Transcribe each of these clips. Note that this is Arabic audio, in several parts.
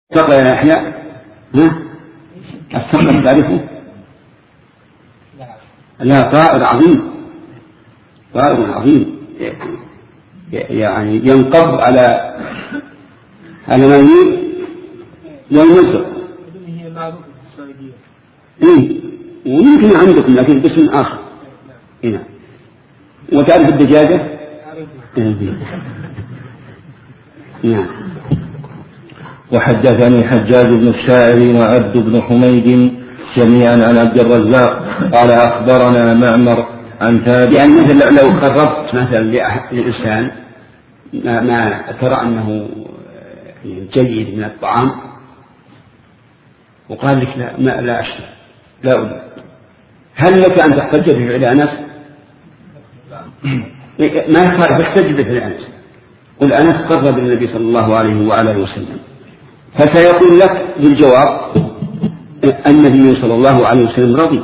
الثقل يا يحيى؟ ها؟ الثقل تعرفه؟ لا، طائر عظيم، طائر عظيم يعني ينقض على ما ويمزق. هي معروفة في السعودية. ويمكن عندكم لكن باسم آخر. هنا. وتعرف الدجاجة؟ نعم. وحدثني حجاج بن الشاعر وعبد بن حميد جميعا عن عبد الرزاق قال أخبرنا معمر عن ثابت. يعني مثل لو قربت مثلا لإنسان ما ترى أنه جيد من الطعام وقال لك لا أشتري لا أريد، هل لك أن تحتج بفعل أنس؟ ما يخالف، احتج بفعل أنس، قل أنس قرب النبي صلى الله عليه وآله وسلم، فسيقول لك بالجواب النبي صلى الله عليه وسلم رضي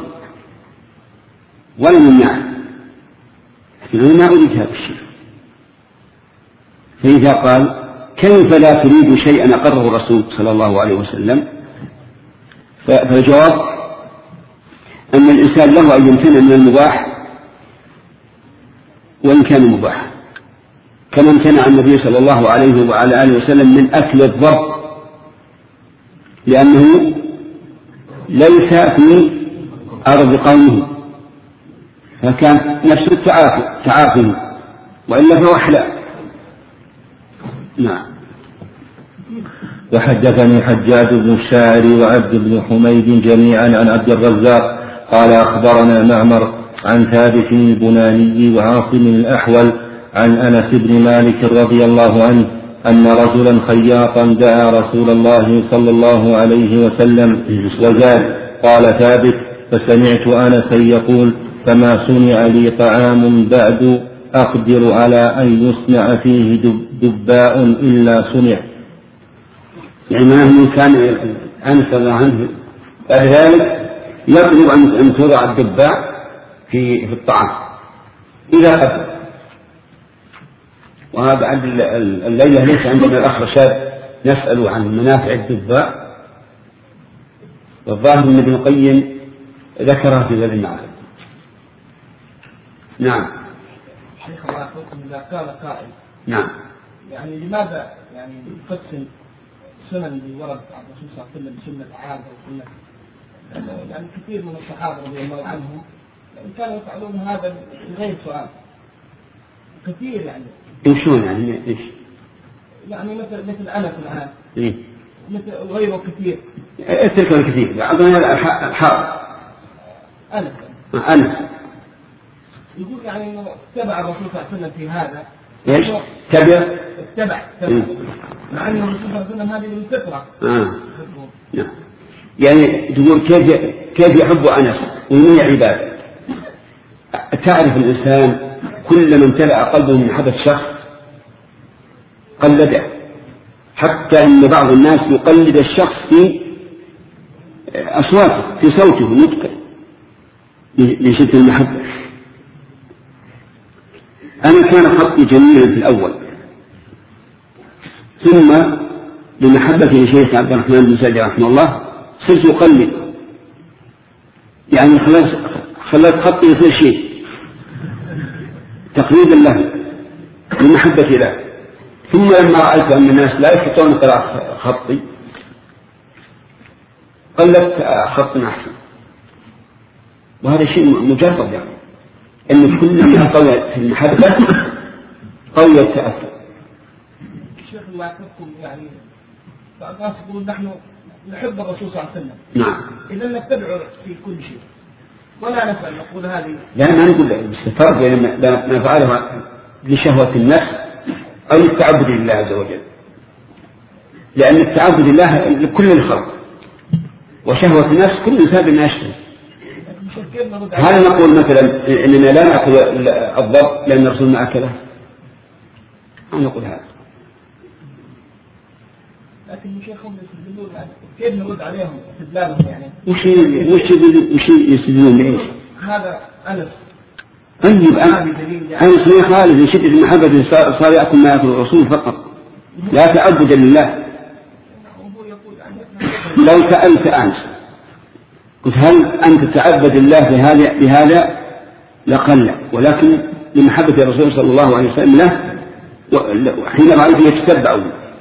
ولم يمنعه، لكن أنا ما أريد هذا الشيء. فإذا قال كيف لا تريد شيئا أقره الرسول صلى الله عليه وسلم، فالجواب أن الإنسان له أن يمتنع من المباح وإن كان مباحا، كما امتنع النبي صلى الله عليه وعلى آله وسلم من أكل الضب لأنه ليس في أرض قومه، فكان نفس تعافي وإلا فهو حلال. نعم. وحدثني حجاج بن الشاعر وعبد بن حميد جميعا عن عبد الرزاق قال أخبرنا معمر عن ثابت البناني وعاصم الأحول عن أنس بن مالك رضي الله عنه أن رجلا خياطا دعا رسول الله صلى الله عليه وسلم وزاد. قال ثابت فسمعت أنسا يقول فما صنع لي طعام بعد أقدر على أن يصنع فيه دباء إلا صنع. يعني من كان أنس الله عنه بعد ذلك يطلب أن توضع الدباء في الطعام إذا قدر. وهذا عند الليلة ليس عندنا الأخ رشاد نسأل عن منافع الدباء، والظاهر أن ابن القيم ذكرها في هذا المعرض. نعم. شيخ الله يحفظكم، إذا قال قائل نعم يعني لماذا يعني نقسم سنن اللي ورد عن الرسول صلى الله عليه وسلم سنة عادة وسنة، يعني كثير من الصحابة رضي الله عنهم كانوا يفعلون هذا بغير سؤال كثير يعني. وشون يعني ايش؟ يعني مثل أنس الآن إيه؟ مثل غيره كثير. اترك الكثير أعطنا الحار. أنس يقول يعني إنه اتبع الرسول صلى الله عليه وسلم في هذا. إيش؟ اتبع مع أن الرسول صلى الله عليه وسلم هذه من الفطرة. نعم. يعني تقول كيف يحب أنس ومن عباده. تعرف الإنسان كلما امتلأ قلبه من محبة شخص قلده، حتى أن بعض الناس يقلد الشخص في أصواته في صوته نطقه من شدة المحبة. أنا كان خطي جميلا في الأول، ثم بمحبتي لشيخ عبد الرحمن بن سعد رحمه الله صرت أقلد، يعني خلت خطي يصير شيء تقليدا له بمحبة له. ثم لما رأيت أن الناس لا يستطيعون قراءة خطي قلت خط أحسن، وهذا شيء مجرد يعني أن كل ما قوي في المحبة قوي التأثر. الشيخ الله يحفظكم، يعني بعض الناس يقولون نحن نحب الرسول صلى الله عليه وسلم. نعم. إذا نتبعه في كل شيء ولا نسأل نقول هذه. لا ما نقول الفرق بين ما فعله لشهوة النفس أو التعبد لله عز وجل، لأن التعبد لله لكل الخلق، وشهوة النفس كل إنسان بما يشتهي. هل نقول مثلا إننا لا نأكل الضب لأن الرسول ما أكله؟ أو نقول هذا. لكن شيخهم يستدلون كيف نرد عليهم استدلالهم يعني؟ وش يستدلون بإيش؟ هذا أنس. طيب أنس ما خالد من شدة المحبة صار يأكل ما يأكل الرسول فقط لا تعبدا لله. وهو يقول لو سألت أنت قلت هل أنت تعبد الله بهذا لقل لا، ولكن لمحبة الرسول صلى الله عليه وسلم له حين رأيته يتتبع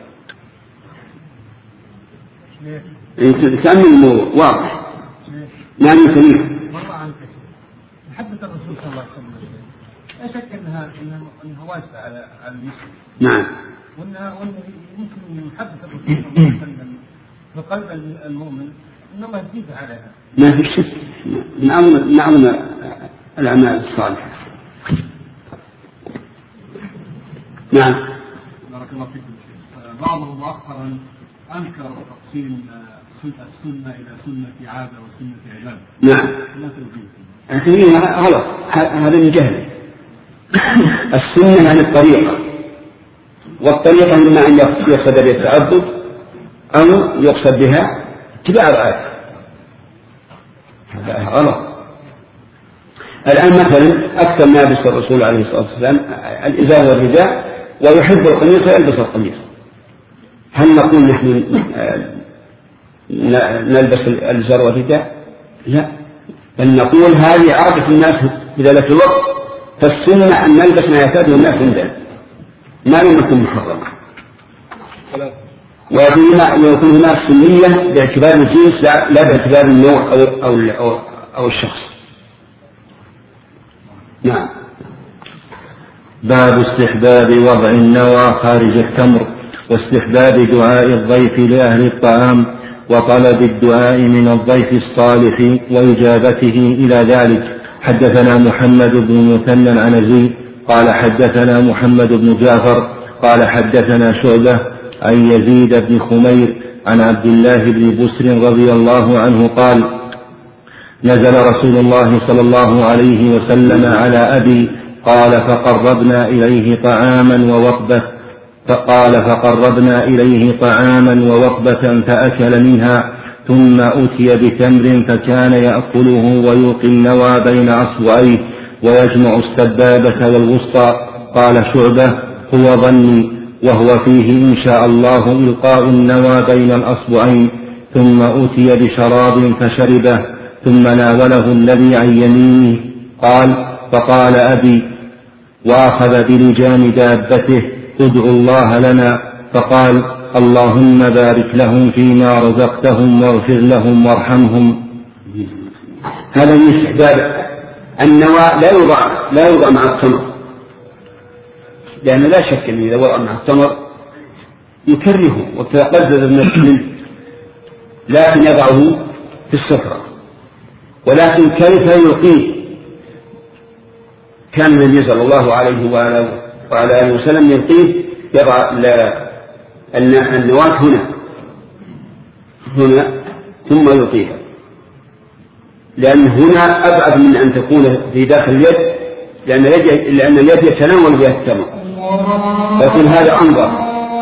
تأمل واضح. نعم يسميه محبة الرسول صلى الله عليه وسلم لا شك أنها واسعة على المسلم. نعم. وأنها يمكن محبة الرسول صلى الله عليه وسلم في قلب المؤمن إن الله يزيد عليها. ما في شك من أعظم الأعمال الصالحة. نعم. بارك الله فيكم. بعضهم مؤخرا أنكر تقسيم السنة إلى سنة عادة وسنة عبادة. نعم. غلط، هذا من جهل. السنة عن الطريقة، والطريقة إما أن يقصد بها التعبد أو يقصد بها اتباع الآية. هذا غلط. الآن مثلا أكثر ما يلبس الرسول عليه الصلاة والسلام الإزار والرداء، ويحب القميص ويلبس القميص. هل نقول نحن نلبس الإزار والرداء؟ لا، بل نقول هذه عادة الناس في ذلك الوقت، فالسنة أن نلبس ما يعتاده الناس عندنا ما لم يكن محرما. ويكون هناك سنية باعتبار الجنس لا باعتبار النوع أو الشخص. نعم. باب استحباب وضع النوى خارج التمر، واستحباب دعاء الضيف لأهل الطعام، وطلب الدعاء من الضيف الصالح وإجابته إلى ذلك. حدثنا محمد بن مثنى العنزي قال حدثنا محمد بن جعفر قال حدثنا شعبة عن يزيد بن خمير عن عبد الله بن بسر رضي الله عنه قال نزل رسول الله صلى الله عليه وسلم على أبي قال فقربنا إليه طعاما ووقبة فأكل منها، ثم أتي بتمر فكان يأكله ويلقي النوى بين أصبعيه ويجمع السبابة والوسطى. قال شعبة هو ظني، وهو فيه إن شاء الله إلقاء النوى بين الأصبعين. ثم أتي بشراب فشربه، ثم ناوله الذي عن يمينه. قال فقال أبي وأخذ بلجام دابته ادعوا الله لنا، فقال اللهم بارك لهم فيما رزقتهم واغفر لهم وارحمهم. هذا من استحباب النوى لا يوضع مع التمر، لأن لا شك أن إذا وضع مع التمر يكرهه وتقزز النفس منه، لكن يضعه في السفرة. ولكن كيف يلقيه؟ كان النبي صلى الله عليه وعلى آله وسلم يلقيه يضع النواة هنا ثم يلقيها، لأن هنا أبعد من أن تكون في داخل اليد، لأن اليد يتناول بها التمر، لكن هذا أنظر.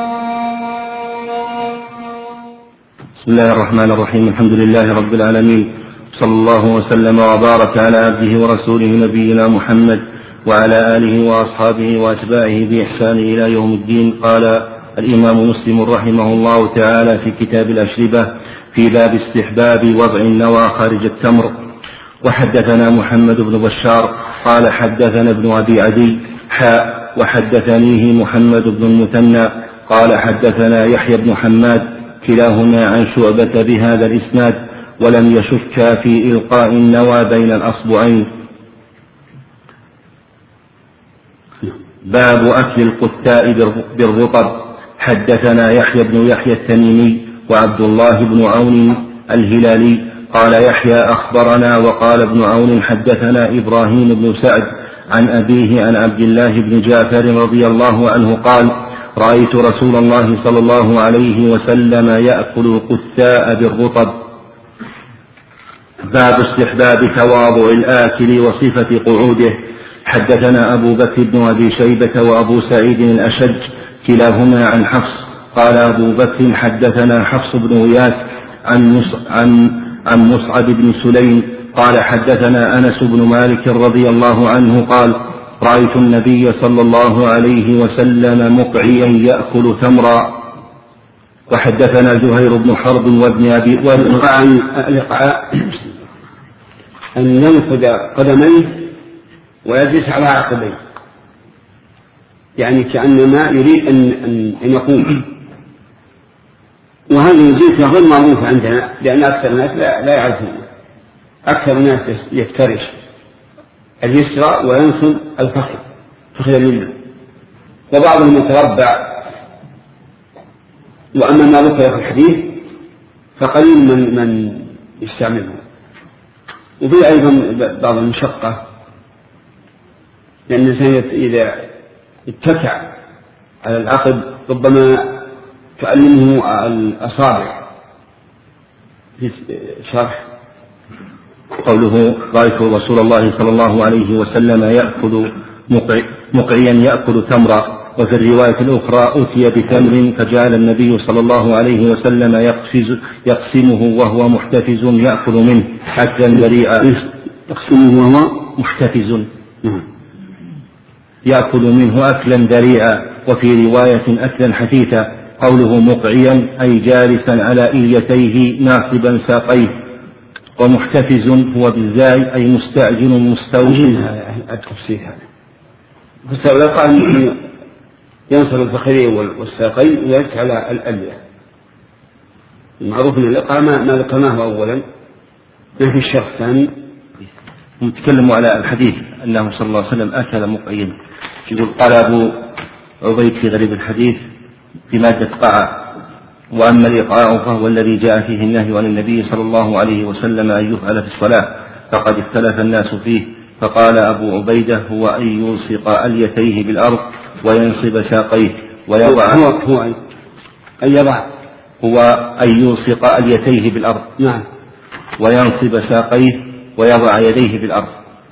بسم الله الرحمن الرحيم. الحمد لله رب العالمين، صلى الله وسلم وبارك على عبده ورسوله نبينا محمد وعلى آله وأصحابه وأتباعه بإحسان إلى يوم الدين. قال الإمام مسلم رحمه الله تعالى في كتاب الأشربة في باب استحباب وضع النوى خارج التمر. وحدثنا محمد بن بشار قال حدثنا ابن أبي عدي وحدثنيه محمد بن المثنى قال حدثنا يحيى بن حماد كلاهما عن شعبة بهذا الإسناد، ولم يشك في إلقاء النوى بين الأصبعين. باب أكل القتاء بالرطب. حدثنا يحيى بن يحيى التميمي وعبد الله بن عون الهلالي قال يحيى أخبرنا، وقال ابن عون حدثنا إبراهيم بن سعد عن أبيه عن عبد الله بن جعفر رضي الله عنه قال رأيت رسول الله صلى الله عليه وسلم يأكل القتاء بالرطب. باب استحباب تواضع الآكل وصفة قعوده. حدثنا أبو بكر بن أبي شيبة وأبو سعيد الأشج كلاهما عن حفص قال أبو بكر حدثنا حفص بن غياث عن مصعب بن سليم قال حدثنا أنس بن مالك رضي الله عنه قال رأيت النبي صلى الله عليه وسلم مقعيا يأكل تمرا. وحدثنا زهير بن حرب وابن أبي الإقعاء أن ينفذ قدميه ويجلس على عقبيه، يعني كأنما يريد أن يقوم. وهذه الجنسية غير معروفة عندنا، لأن أكثر الناس لا يعرفون. أكثر الناس يفترش اليسرى وينصب الفخذ اليمنى، وبعضهم يتربع. وأما ما ذكر في الحديث فقليل من يستعمله. وفي أيضا بعض المشقة، لأن الإنسان إذا اتكع على العقب ربما تعلمه الأصابع في شرح. قوله رأيت رسول الله صلى الله عليه وسلم يأكل مقعيا يأكل تمرا. وفي الرواية الأخرى أتي بتمر فجعل النبي صلى الله عليه وسلم يقسمه وهو محتفز يأكل منه أكلا بريئا. يقسمه وهو محتفز يأكل منه أكلا بريئا. وفي رواية أكلا حثيثا. قوله مقعيا أي جالسا على إليتيه ناصبا ساقيه. ومحتفز هو بالزاي أي مستعجل مستوجب. التفسير هذا فالسؤال قال ينصب الفخذين والساقين ويجلس على الألية. المعروف من الإقامة ما ذكرناه أولا، ما في الشرح الثاني. نتكلم على الحديث أنه صلى الله عليه وسلم أكل مقعيا. يقول قال أبو عبيد في غريب الحديث في مادة قاع: وأما الإقعاء فهو الذي جاء فيه النهي عن النبي صلى الله عليه وسلم أن يفعل في الصلاة، فقد اختلف الناس فيه. فقال أبو عبيدة هو أن يلصق أليتيه بالأرض وينصب ساقيه ويضع هو أن يلصق أليتيه بالأرض. نعم. وينصب ساقيه ويضع يديه بالأرض.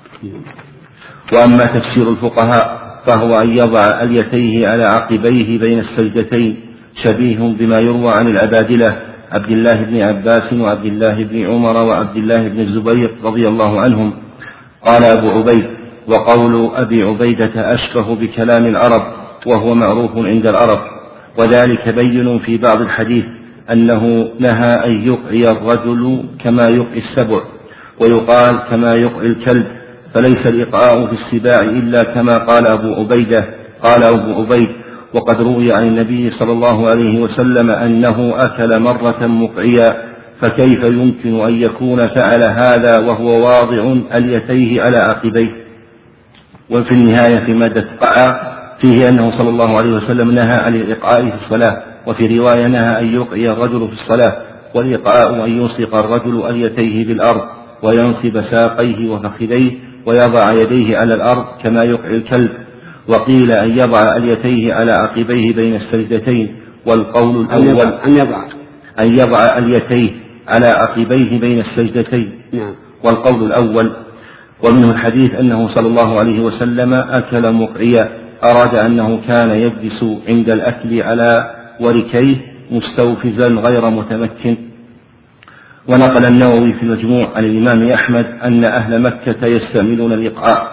وأما تفسير الفقهاء فهو أن يضع أليتيه على عقبيه بين السجدتين، شبيه بما يروى عن العبادلة عبد الله بن عباس وعبد الله بن عمر وعبد الله بن الزبير رضي الله عنهم. قال أبو عبيد: وقول أبي عبيدة أشبه بكلام العرب، وهو معروف عند العرب، وذلك بين في بعض الحديث أنه نهى أن يقعي الرجل كما يقعي السبع، ويقال كما يقعي الكلب، فليس الإقعاء في السباع إلا كما قال أبو عبيدة. قال أبو عبيد: وقد روي عن النبي صلى الله عليه وسلم أنه أكل مرة مقعيا، فكيف يمكن أن يكون فعل هذا وهو واضع أليتيه على عقبيه؟ وفي النهاية في مادة قاع فيه أنه صلى الله عليه وسلم نهى عن الإقعاء في الصلاة، وفي رواية نهى أن يقعي الرجل في الصلاة، والإقعاء أن يلصق الرجل أليتيه بالأرض وينصب ساقيه وفخذيه ويضع يديه على الأرض كما يقعي الكلب. وقيل أن يضع أليتيه على عقبيه بين السجدتين. والقول الأول أن يضع أليتيه على عقبيه بين السجدتين. والقول الأول. ومنه الحديث أنه صلى الله عليه وسلم أكل مقعيا، أراد أنه كان يجلس عند الأكل على وركيه مستوفزا غير متمكن. ونقل النووي في المجموع عن الإمام أحمد أن أهل مكة يستعملون الإقعاء.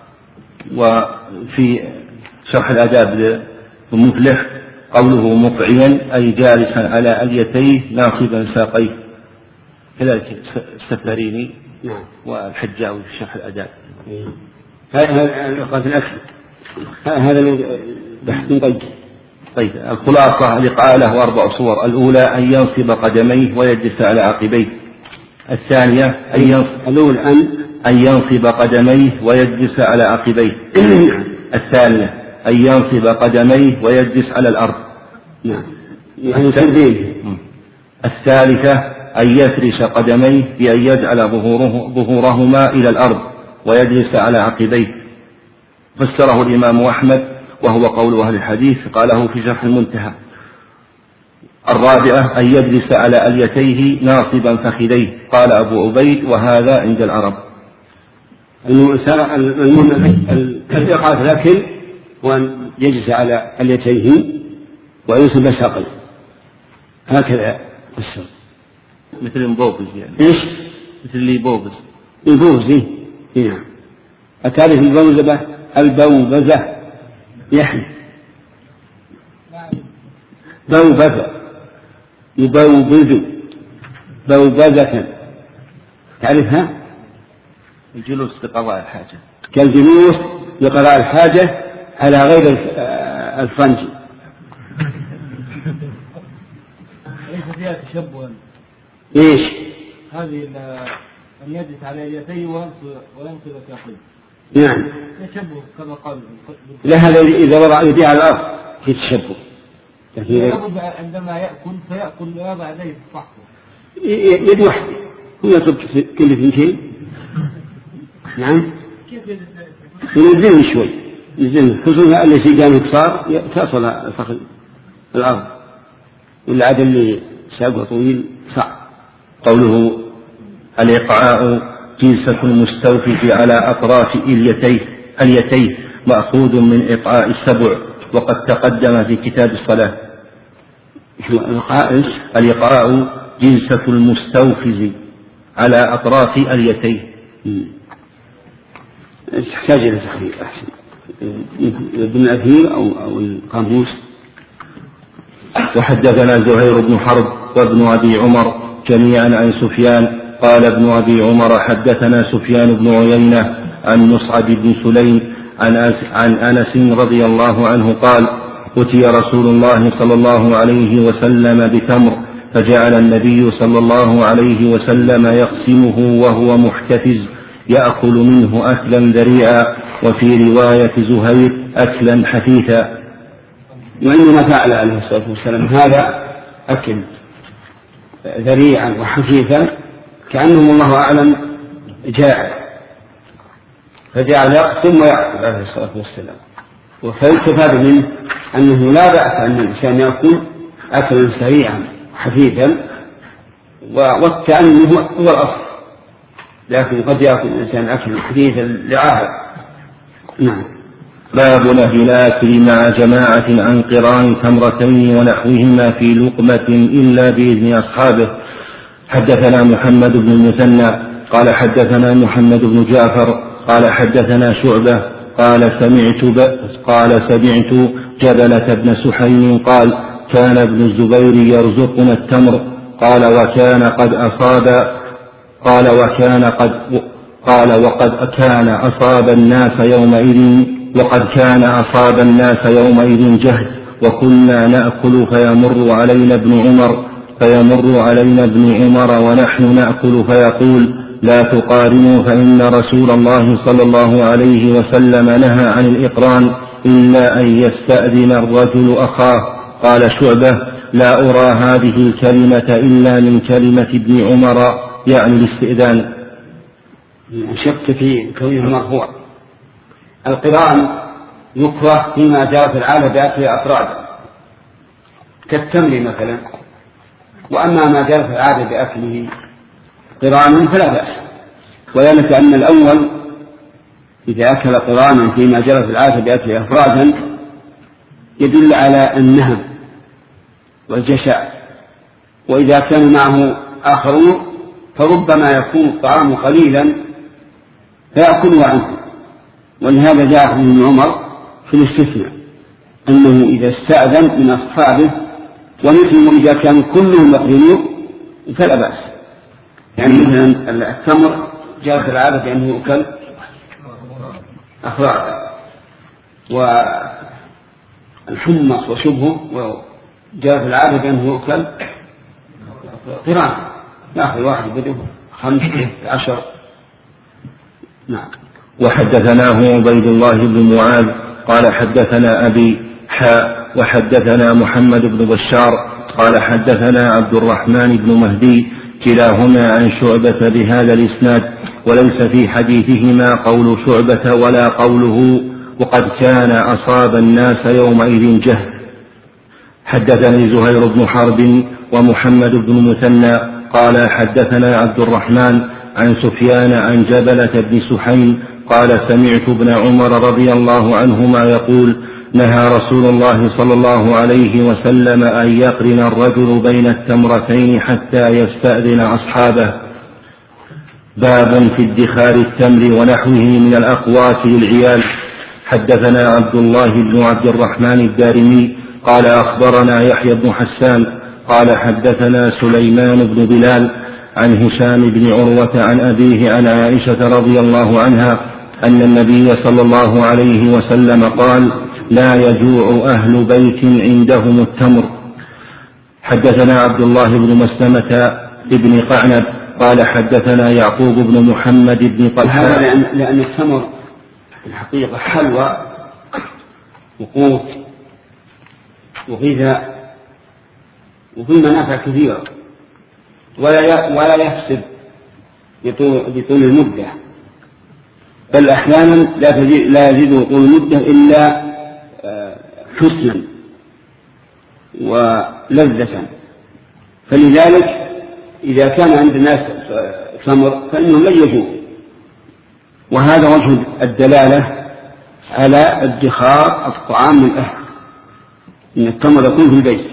وفي شرح الآداب للمفلح قوله مقعيا أي جالسا على أليتيه ناصبا ساقيه، كذلك السفاريني والحجاوي في شرح الآداب. هذا الإقعاء في الأكل هذا بحث طيب الخلاصة: الإقعاء له 4 صور. الأولى أن ينصب قدميه ويجلس على عقبيه. الثانية أن ينصب قدميه ويجلس على عقبيه. الثانية أن ينصب قدميه ويجلس على الأرض. الثالثة أن يفرش قدميه بأن يجعل ظهورهما إلى الأرض ويجلس على عقبيه. فسره الإمام أحمد وهو قول أهل الحديث، قاله في شرح المنتهى. الرابعة أن يجلس على أليتيه ناصبا فخذيه. قال أبو عبيد: وهذا عند العرب. الإقعاء في الأكل وأن يجلس على أليتيه وينصب ساقيه، هكذا السر. مثل المبوبز يعني. إيش؟ مثل اللي يبوبز. البوبز نعم. أتعرف البوبزة يحيى بوبزة يبوبز بوبزة، تعرفها؟ الجلوس لقضاء الحاجة، كالجلوس لقضاء الحاجة على غير الفرنج. ليس فيها تشبه. إيش؟ هذه أن يجلس على اليدين وينصب ساقيه. نعم. تشبه كما قال. لا، هذا إذا وضع يديه على الأرض في تشبه. عندما يأكل فيأكل ويضع يديه في صحفه. يد واحدة، هو يطلب كل اثنتين. نعم. ينزل شوي، ينزل خصوصا الذي كان قصار تصل فخذ الأرض، والعادة اللي ساقه طويل صعب. قوله الإقعاء جلسة المستوفز على أطراف اليتيه مأخوذ من إقعاء السبع، وقد تقدم في كتاب الصلاة. الإقعاء جلسة المستوفز على أطراف اليتيه. تحتاج إلى تحرير أحسن، ابن الأثير أو القاموس. وحدثنا زهير بن حرب وابن أبي عمر جميعا عن سفيان قال ابن أبي عمر حدثنا سفيان بن عيينة عن مصعب بن سليم عن أنس رضي الله عنه قال أتي رسول الله صلى الله عليه وسلم بتمر، فجعل النبي صلى الله عليه وسلم يقسمه وهو محتفز يأكل منه أكلا ذريعا، وفي رواية زهير أكلا حثيثا. وإنما فعل عليه الصلاة والسلام هذا أكل ذريعا وحثيثا كأنه الله أعلم جائع، فجعل ثم يأكل عليه الصلاة والسلام. وفيستفاد منه أنه لا بأس أن الإنسان يأكل أكلا سريعا حثيثا، والتأني هو الأصل، لكن قد يأكل الإنسان أكلا حثيثا لعاهة. نعم. باب نهي الآكل مع جماعة عن قران تمرتين ونحوهما في لقمة إلا بإذن أصحابه. حدثنا محمد بن المثنى قال حدثنا محمد بن جعفر قال حدثنا شعبة قال سمعت جبلة بن سحيم قال كان ابن الزبير يرزقنا التمر قال وقد كان أصاب الناس يومئذ جهد، وكنا نأكل فيمر علينا ابن عمر ونحن نأكل فيقول لا تقارنوا فإن رسول الله صلى الله عليه وسلم نهى عن الإقران إلا أن يستأذن الرجل أخاه. قال شعبة لا أرى هذه الكلمة إلا من كلمة ابن عمر يعني الاستئذان. شك في كونه مرفوع. القران يكره فيما جرت العادة بأكل أفراده كالتمر مثلا، وأما ما جرت العادة بأكله قرانا فلا بأس، وذلك أن الأول إذا أكل قرانا فيما جرت العادة بأكله أفرادا يدل على النهم والجشع، وإذا كان معه آخرون فربما يكون الطعام قليلا فيأكله عنه. ولهذا جاء ابن عمر في الاستثناء أنه إذا استأذن من أصحابه ومثلهم إذا كانوا كلهم يقرنون فلا بأس. يعني مثلا التمر جاءت العادة بأنه يؤكل أفرادا، والحمص وشبهه جاءت العادة بأنه يؤكل قران، يأخذ واحد بديه 15. نعم. وحدثناه عبيد الله بن معاذ قال حدثنا أبي وحدثنا محمد بن بشار قال حدثنا عبد الرحمن بن مهدي كلاهما عن شعبة بهذا الإسناد، وليس في حديثهما قول شعبة ولا قوله وقد كان أصاب الناس يومئذ جهد. حدثني زهير بن حرب ومحمد بن مثنى قال حدثنا عبد الرحمن عن سفيان عن جبلة بن سحيم قال سمعت ابن عمر رضي الله عنهما يقول نهى رسول الله صلى الله عليه وسلم أن يقرن الرجل بين التمرتين حتى يستأذن أصحابه. باب في ادخار التمر ونحوه من الأقوات للعيال. حدثنا عبد الله بن عبد الرحمن الدارمي قال أخبرنا يحيى بن حسان قال حدثنا سليمان بن بلال عن هشام بن عروة عن أبيه عن عائشة رضي الله عنها أن النبي صلى الله عليه وسلم قال لا يجوع أهل بيت عندهم التمر. حدثنا عبد الله بن مسلمة بن قعنب قال حدثنا يعقوب بن محمد بن طلحة. هذا لأن التمر في الحقيقة حلوى وقوت وغذاء وفي منافع كثيرة ولا يفسد بطول المدة، بل أحيانا لا يزيد طول المدة إلا حسنا ولذة. فلذلك إذا كان عند الناس تمر فإنهم لن يجوع، وهذا وجه الدلالة على ادخار الطعام للأهل، إن التمر يكون في البيت.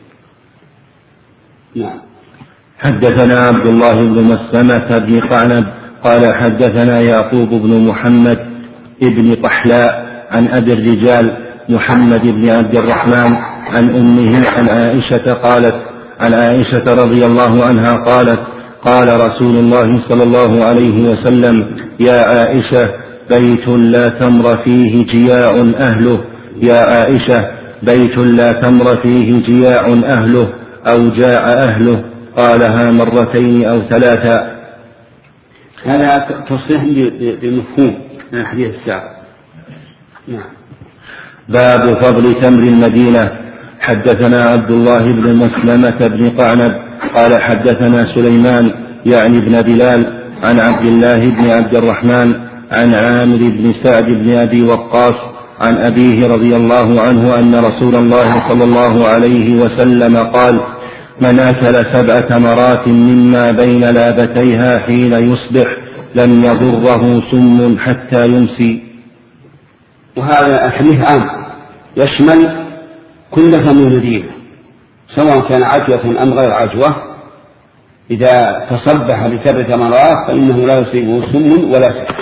نعم. حدثنا عبد الله بن مسلمة بن قعنب قال حدثنا يعقوب بن محمد بن طحلاء عن أبي الرجال محمد بن عبد الرحمن عن أمه عن عائشة قالت عن عائشة رضي الله عنها قالت قال رسول الله صلى الله عليه وسلم يا عائشة بيت لا تمر فيه جياع أهله، يا عائشة بيت لا تمر فيه جياع أهله أو جاع أهله، قالها مرتين أو ثلاثا. هذا تصريح بمفهوم من الحديث السابق. نعم. باب فضل تمر المدينة. حدثنا عبد الله بن مسلمة بن قعنب قال حدثنا سليمان يعني بن بلال عن عبد الله بن عبد الرحمن عن عامر بن سعد بن أبي وقاص عن أبيه رضي الله عنه أن رسول الله صلى الله عليه وسلم قال من أكل 7 تمرات مما بين لابتيها حين يصبح لم يضره سم حتى يمسي. وهذا الحديث عام يشمل كل تمر المدينة سواء كان عجوة أم غير عجوة، إذا تصبح ب7 تمرات فإنه لا يصيبه سم ولا سحر.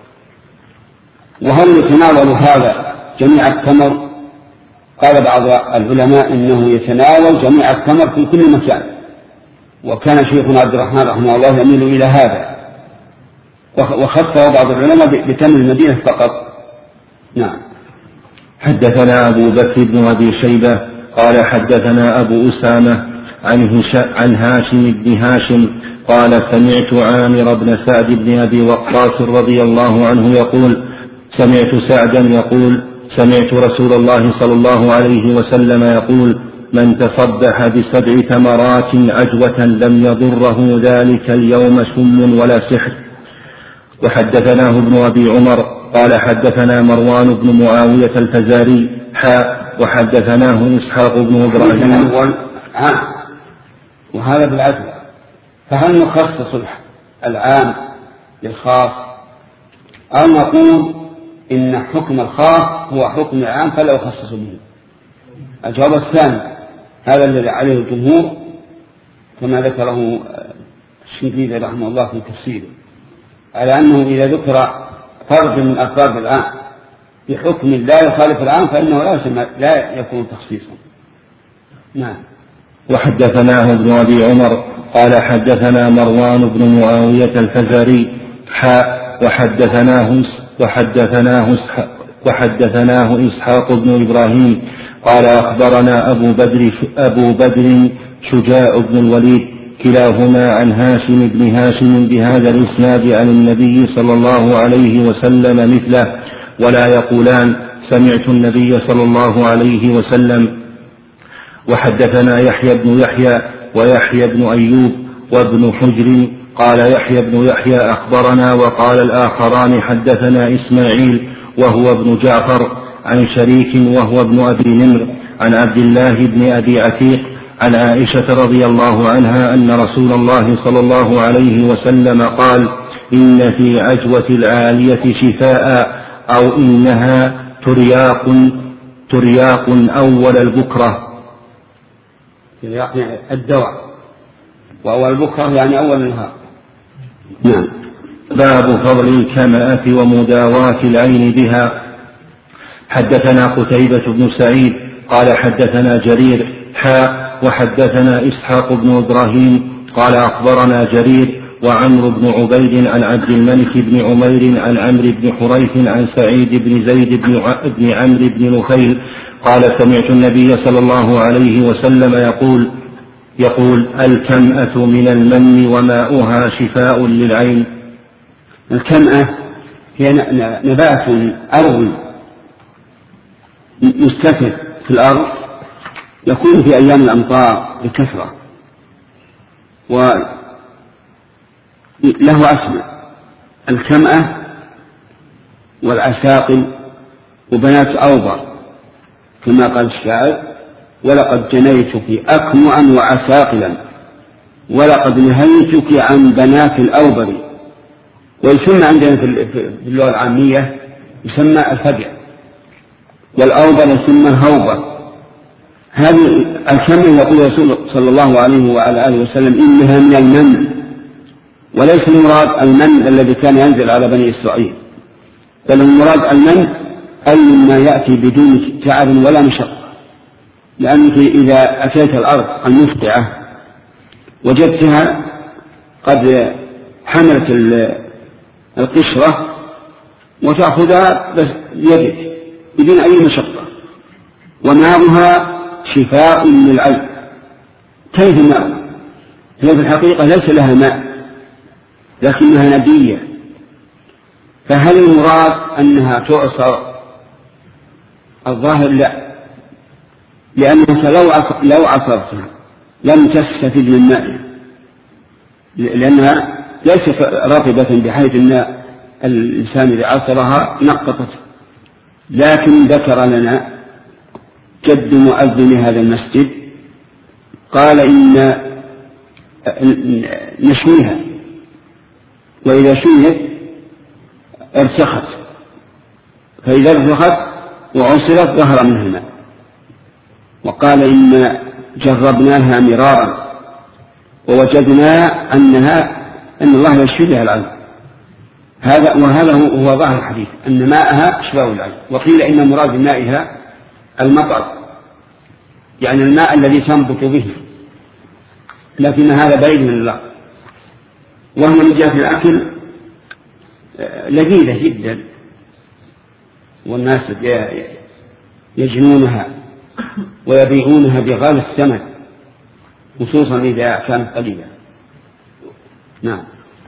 وهل يتناول هذا جميع التمر؟ قال بعض العلماء إنه يتناول جميع التمر في كل مكان، وكان شيخنا عبد الرحمن رحمه الله يميل إلى هذا، وخصه بعض العلماء بتمر المدينة فقط. نعم. حدثنا أبو بكر بن أبي شيبة قال حدثنا أبو أسامة عن هاشم بن هاشم قال سمعت عامر بن سعد بن أبي وقاص رضي الله عنه يقول سمعت سعدا يقول سمعت رسول الله صلى الله عليه وسلم يقول من تصبح ب7 تمرات عجوة لم يضره ذلك اليوم سم ولا سحر. وحدثناه ابن أبي عمر قال حدثنا مروان بن معاوية الفزاري وحدثناه إسحاق بن إبراهيم. وهذا بالعدل، فهل نخصص العام للخاص أو نقول إن حكم الخاص هو حكم العام فلا يخصص به؟ الجواب الثاني هذا الذي عليه الجمهور كما ذكره الشنقيطي رحمه الله في تفسيره، على أنه إذا ذكر فرد من أفراد العام بحكم لا يخالف العام فإنه لا يكون تخصيصا. نعم. وحدثناه ابن أبي عمر قال حدثنا مروان بن معاوية الفزاري وحدثناه إسحاق بن إبراهيم قال أخبرنا أبو بدر شجاع بن الوليد كلاهما عن هاشم بن هاشم بهذا الإسناد عن النبي صلى الله عليه وسلم مثله، ولا يقولان سمعت النبي صلى الله عليه وسلم. وحدثنا يحيى بن يحيى ويحيى بن أيوب وابن حجر قال يحيى بن يحيى أخبرنا، وقال الآخران حدثنا إسماعيل وهو ابن جعفر عن شريك وهو ابن أبي نمر عن عبد الله بن أبي عتيق عن عائشة رضي الله عنها أن رسول الله صلى الله عليه وسلم قال إن في عجوة العالية شفاء أو إنها ترياق أول البكرة. يعني الدواء، وأول البكرة يعني أول النهار. نعم. باب فضل الكمأة ومداواة العين بها. حدثنا قتيبة بن سعيد قال حدثنا جرير وحدثنا إسحاق بن إبراهيم قال أخبرنا جرير وعمرو بن عبيد عن عبد الملك بن عمير عن عمرو بن حريث عن سعيد بن زيد بن عمرو بن نفيل قال سمعت النبي صلى الله عليه وسلم يقول الكمأة من المن وماؤها شفاء للعين. الكمأة هي نبات أرض مستفر في الأرض يكون في أيام الأمطار بكثرة وله أسماء الكمأة والعساقل وبنات أوبر كما قال الشاعر ولقد جنيتك أكمعا وعساقلا ولقد نهيتك عن بنات الأوبر. ويسمى عندنا في اللغة العامية يسمى الفجع والأوبر يسمى الهوبر. هذه الكمأة يقول الرسول صلى الله عليه وعلى آله وسلم إنها من المن وليس المراد المن الذي كان ينزل على بني إسرائيل بل المراد المن أي ما يأتي بدون تعب ولا مشقة لأنك إذا أتيت الأرض المفقعة وجدتها قد حملت القشرة وتأخذها بس بيدك بدون أي مشقة وماؤها شفاء للعين. كيف ماء؟ هي في الحقيقة ليس لها ماء لكنها نبية. فهل المراد أنها تعصر؟ الظاهر لا لأنك لو عصرتها لم تستفد من مائها لأنها ليست رطبة بحيث أن الإنسان إذا عصرها نقطت. لكن ذكر لنا جد مؤذن هذا المسجد قال إن نشويها وإذا شويت ارتخت فإذا ارتخت وعصرت ظهر منها الماء. وقال إن جربناها مرارا ووجدنا أن الله يشفي بها العين. وهذا هو ظاهر الحديث أن ماءها شفاء العين. وقيل إن مراد مائها المطر يعني الماء الذي تنبت به لكن هذا بعيد من الله. وهو من جهة الأكل لذيذة جدا والناس يجنونها ويبيعونها بغالي الثمن خصوصا إذا كانت قليلة. نعم.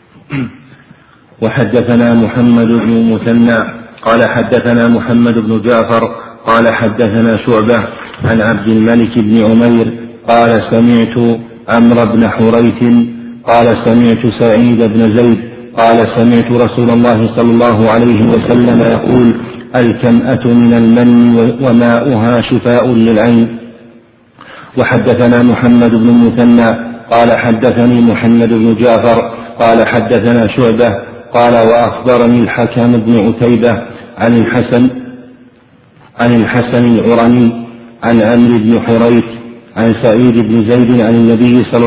وحدثنا محمد بن مثنى قال حدثنا محمد بن جعفر قال حدثنا شعبة عن عبد الملك بن عمير قال سمعت عمرو بن حريث قال سمعت سعيد بن زيد قال سمعت رسول الله صلى الله عليه وسلم يقول الكمأة من المن وماؤها شفاء للعين. وحدثنا محمد بن المثنى قال حدثني محمد بن جعفر قال حدثنا شعبة قال وأخبرني الحكم بن عتيبة عن الحسن العرني عن عمرو بن حريث عن سعيد بن زيد عن النبي صلى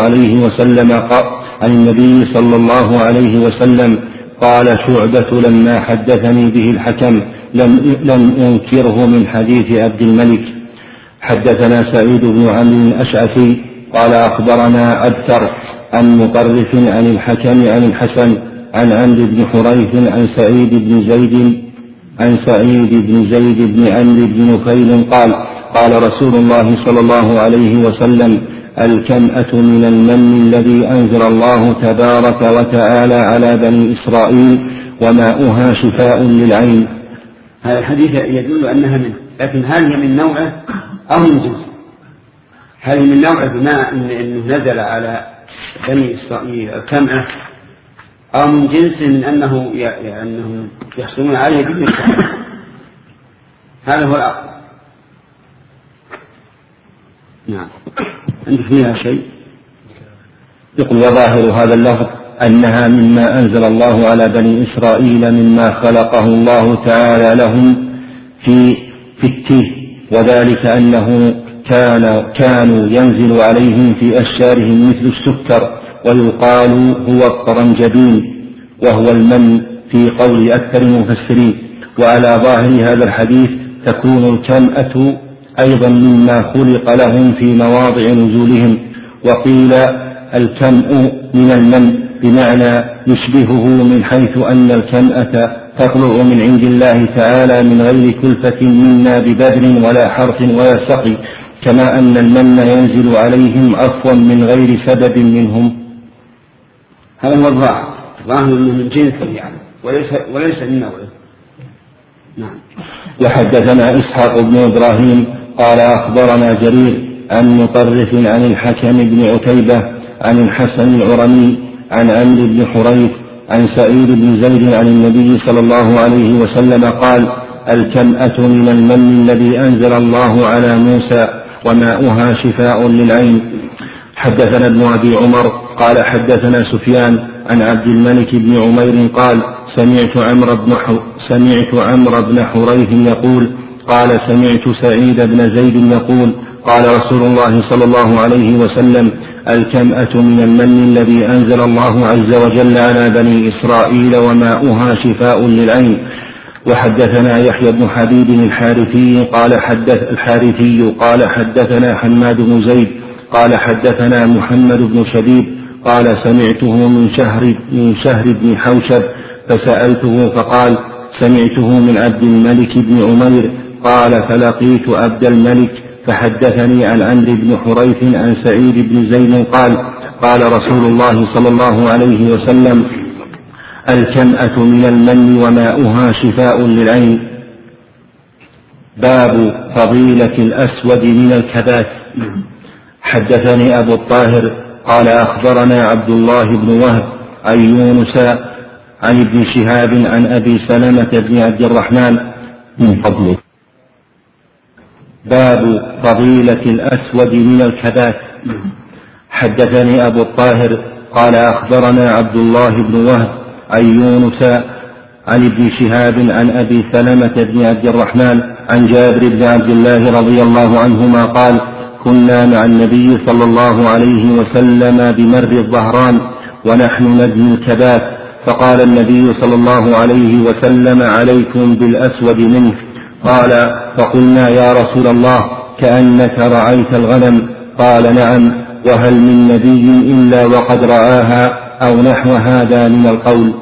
الله عليه وسلم قال شعبة لما حدثني به الحكم لم أنكره من حديث عبد الملك. حدثنا سعيد بن عمرو الأشعثي قال أخبرنا أبتر عن مطرف عن الحكم عن الحسن عن عمرو بن حريث عن سعيد بن زيد بن عمرو بن نفيل قال رسول الله صلى الله عليه وسلم الكمأة من المن الذي أنزل الله تبارك وتعالى على بني إسرائيل وماؤها شفاء للعين. هذا الحديث يدل أنها منه لكن هل هي من نوعه أو من جنسه؟ هل هي من نوعه بما أنه نزل على بني إسرائيل الكمأة أو من جنسه من أنهم يحصلون عليه بالمستحيل؟ هذا هو الأقل. نعم. عندك فيها شيء؟ يقول وظاهر هذا اللفظ أنها مما أنزل الله على بني إسرائيل مما خلقه الله تعالى لهم في التيه وذلك أنه كانوا ينزل عليهم في أشجارهم مثل السكر ويقال هو الطرنجبين وهو المن في قول أكثر المفسرين. وعلى ظاهر هذا الحديث تكون الكمأة أيضا مما خلق لهم في مواضع نزولهم. وقيل الكمء من المن بمعنى يشبهه من حيث أن الكمأة تطلع من عند الله تعالى من غير كلفة منا ببذل ولا حرث ولا سقي، كما أن المن ينزل عليهم عفوا من غير سبب منهم. هذا هو الظاهر من جنس يعني وليس من نوعه. نعم. وحدثنا إسحاق بن إبراهيم قال أخبرنا جرير عن مطرف عن الحكم بن عتيبة عن الحسن العرمي عن عمرو بن حريث عن سعيد بن زيد عن النبي صلى الله عليه وسلم قال: الكمأة من المن الذي أنزل الله على موسى وماؤها شفاء للعين. حدثنا ابن أبي عمر قال حدثنا سفيان عن عبد الملك بن عمير قال: سمعت عمرو بن حريث يقول قال: سمعت سعيد بن زيد يقول قال رسول الله صلى الله عليه وسلم: الكمأة من المن الذي أنزل الله عز وجل على بني إسرائيل وماؤها شفاء للعين. وحدثنا يحيى بن حبيب الحارثي قال حدثنا حماد بن زيد قال حدثنا محمد بن شبيب قال: سمعته من شهر بن حوشب فسألته فقال: سمعته من عبد الملك بن عمير قال: فلقيت عبد الملك فحدثني عن عمرو بن حريث عن سعيد بن زيد قال: قال رسول الله صلى الله عليه وسلم: الكمأة من المن وماؤها شفاء للعين. باب فضيلة الأسود من الكباث. حدثني أبو الطاهر قال أخبرنا عبد الله بن وهب عن يونس عن ابن شهاب عن أبي سلمة بن عبد الرحمن من فضله. باب فضيلة الأسود من الكباث. حدثني أبو الطاهر قال أخبرنا عبد الله بن وهب عن يونس عن ابن شهاب عن أبي سلمة بن عبد الرحمن عن جابر بن عبد الله رضي الله عنهما قال: كنا مع النبي صلى الله عليه وسلم بمر الظهران ونحن ندني الكباث، فقال النبي صلى الله عليه وسلم: عليكم بالأسود منه. قال: فقلنا يا رسول الله كأنك رعيت الغنم. قال: نعم، وهل من نبي إلا وقد رعاها أو نحو هذا من القول.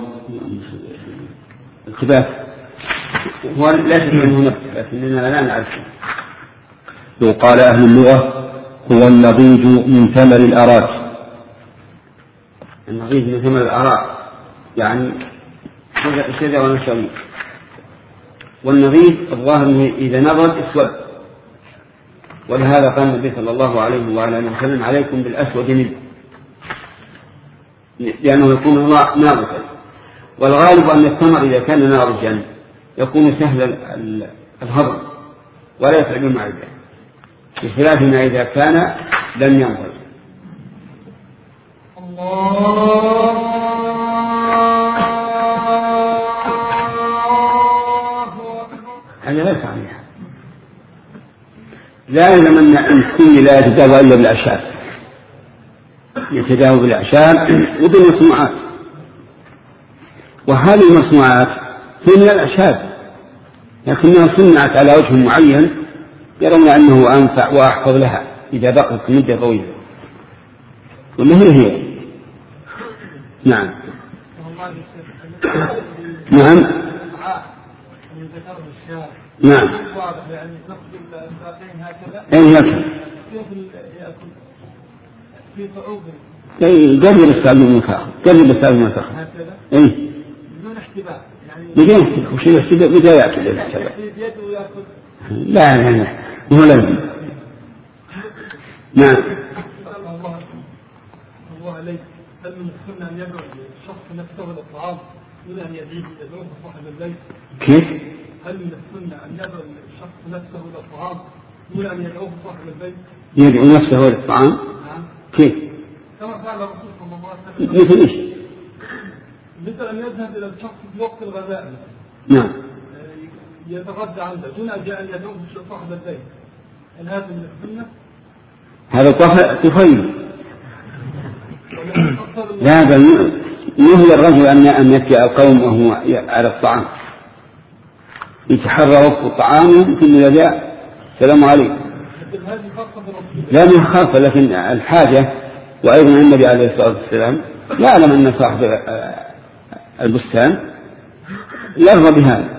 الكباث هو لا تفهمه نفسه لكننا لا نعرفه. يقال أهل اللغة هو النضيج من ثمر الأراك. النضيج من ثمر الأراك يعني شجر ونشوي، والنضيج الظاهر إذا نضج اسود، ولهذا قال النبي صلى الله عليه وعلى آله وسلم: عليكم بالأسود منه، لأنه يكون ناضجا. والغالب أن الثمر إذا كان ناضجا يكون سهل الهضم ولا يتعب المعدة، بخلاف ما إذا كان لم ينضج. هذا لا صحيح. لا يلزم أن الكل لا يتداوى إلا بالأعشاب، يتداوى بالأعشاب وبالمصنوعات، وهذه المصنوعات هي من الأعشاب لكنها صنعت على وجه معين يرون أنه أنفع وأحفظ لها إذا بقت مدة طويلة، ومهر هي. نعم نعم نعم. أي هكذا. أي قبل الاستعمال المنفخ، قبل الاستعمال المنفخ. أي. بدون احتباء. بدون احتباء، وش الاحتباء؟ بدأ يأكل الاحتباء. لا لا لا، هو لازم. نعم. الله عليك، هل من السنة أن يدعو الشخص نفسه للطعام دون أن يدعوه صاحب البيت؟ كيف؟ هل من السنة أن يدعو الشخص نفسه للطعام دون أن يدعوه صاحب البيت؟ يدعو نفسه للطعام؟ نعم. كيف؟ كما فعل الرسول صلى الله عليه وسلم. مثل إيش؟ مثل أن يذهب إلى الشخص في وقت الغداء. نعم. يتغدى عنده دون أن يدعوه صاحب البيت. هل هذا من السنة؟ هذا طفيل. لا بل يهوى الرجل أن يأتي القوم وهو على الطعام، يتحرى وقت الطعام في الغداء. السلام عليكم. لا من خاصة، لكن الحاجة. وأيضا النبي عليه الصلاة والسلام يعلم أن صاحب البستان يرضى بهذا.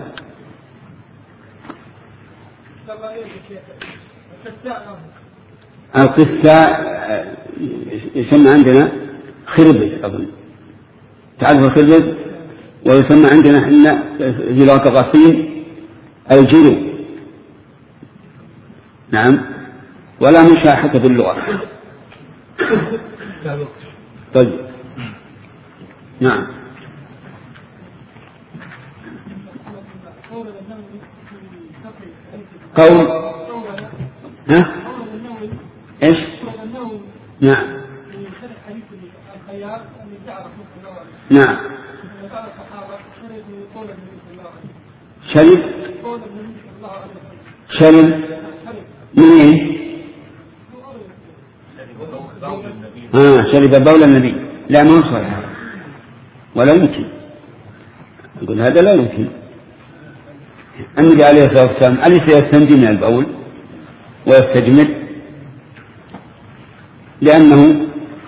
القساء يسمى عندنا خربز، أظن تعرف الخربز، ويسمى عندنا إحنا في لغة الغسيل الجلو. نعم، ولا مشاحة في اللغة. طيب نعم. قول ها ايش؟ نعم نعم. شرب منين؟ شرب بول النبي. لا ما صحيح ولا يمكن، يقول هذا لا يمكن. النبي عليه الصلاة والسلام أليس يستنجي من البول ويستجمد؟ لأنه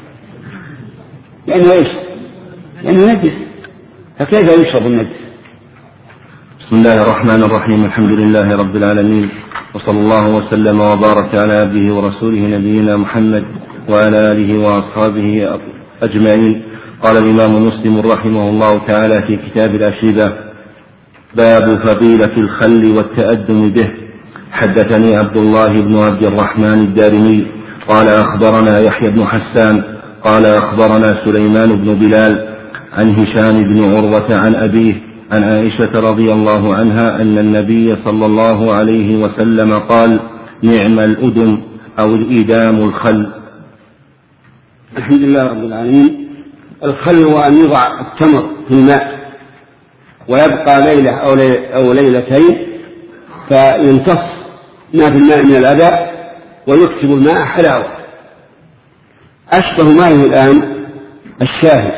إيش؟ لأنه نجس، فكيف يشرب النجس؟ بسم الله الرحمن الرحيم. الحمد لله رب العالمين، وصلى الله وسلم وبارك على عبده ورسوله نبينا محمد وعلى آله وأصحابه أجمعين. قال الإمام مسلم رحمه الله تعالى في كتاب الأشربة: باب فضيلة الخل والتأدم به. حدثني عبد الله بن عبد الرحمن الدارمي قال أخبرنا يحيى بن حسان قال أخبرنا سليمان بن بلال عن هشام بن عروة عن أبيه عن عائشة رضي الله عنها أن النبي صلى الله عليه وسلم قال: نعم الأدم أو الإدام الخل. الحمد لله رب العالمين. الخل هو أن يضع التمر في الماء ويبقى ليلة أو ليلتين فيمتص ما في الماء من الأذى ويكسب الماء حلاوة. أشبه ماءه الآن الشاهد،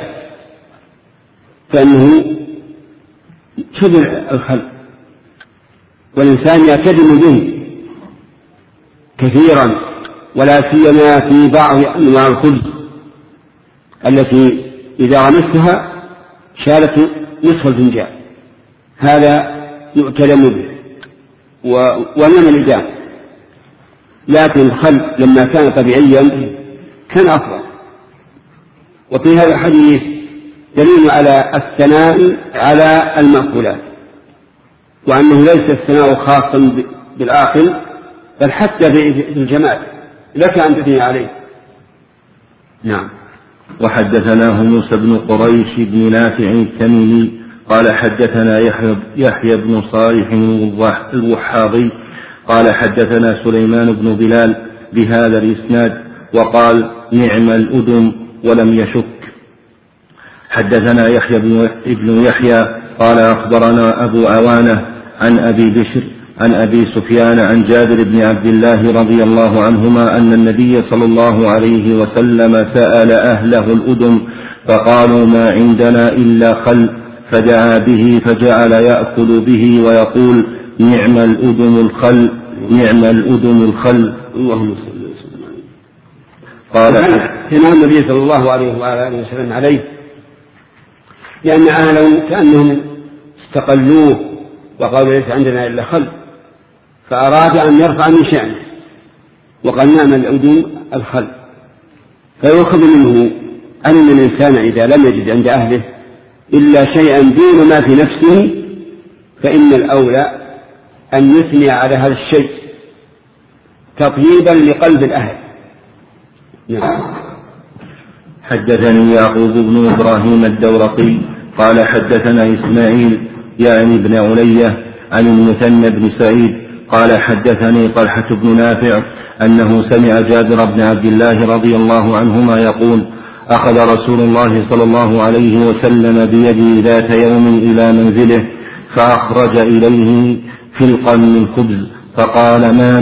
فإنه شبه الخل، والإنسان يعتدم به كثيرا، ولا سيما في بعض أنواع الخبز التي إذا غمستها شالت نصف الفنجان، هذا يعتدم به ونعم الإدام. لكن الخل لما كان طبيعيا كان أفضل. وفي هذا الحديث دليل على الثناء على المأكولات، وأنه ليس الثناء خاصا بالآكل بل حتى في الجمال لك أن تثني عليه. نعم. وحدثناه موسى بن قريش بن نافع التميمي قال حدثنا يحيى بن صالح الوحاضي قال حدثنا سليمان بن بلال بهذا الإسناد وقال: نعم الأدم ولم يشك. حدثنا يحيى بن يحيى قال أخبرنا أبو عوانة عن أبي بشر عن أبي سفيان عن جابر بن عبد الله رضي الله عنهما أن النبي صلى الله عليه وسلم سأل أهله الأدم فقالوا: ما عندنا إلا خل، فدعا به فجعل يأكل به ويقول: نعم الأدم الخل، نعم الأدم الخل. اللهم صل وسلم عليه. قال ثناء النبي صلى الله عليه وآله وسلم عليه، لأن أهله كأنهم استقلوه وقالوا: ليس عندنا إلا خل، فأراد أن يرفع من شأنه وقال: نعم الأدم الخل. فيؤخذ منه أن الإنسان إذا لم يجد عند أهله إلا شيئا دون ما في نفسه فإن الأولى أن يثني على هذا الشيء تطييبا لقلب الأهل. نعم. حدثني يعقوب بن إبراهيم الدورقي قال حدثنا إسماعيل يعني بن علية عن المثنى بن سعيد قال حدثني طلحة بن نافع أنه سمع جابر بن عبد الله رضي الله عنهما يقول: أخذ رسول الله صلى الله عليه وسلم بيدي ذات يوم إلى منزله فأخرج إليه فلقا من خبز فقال: ما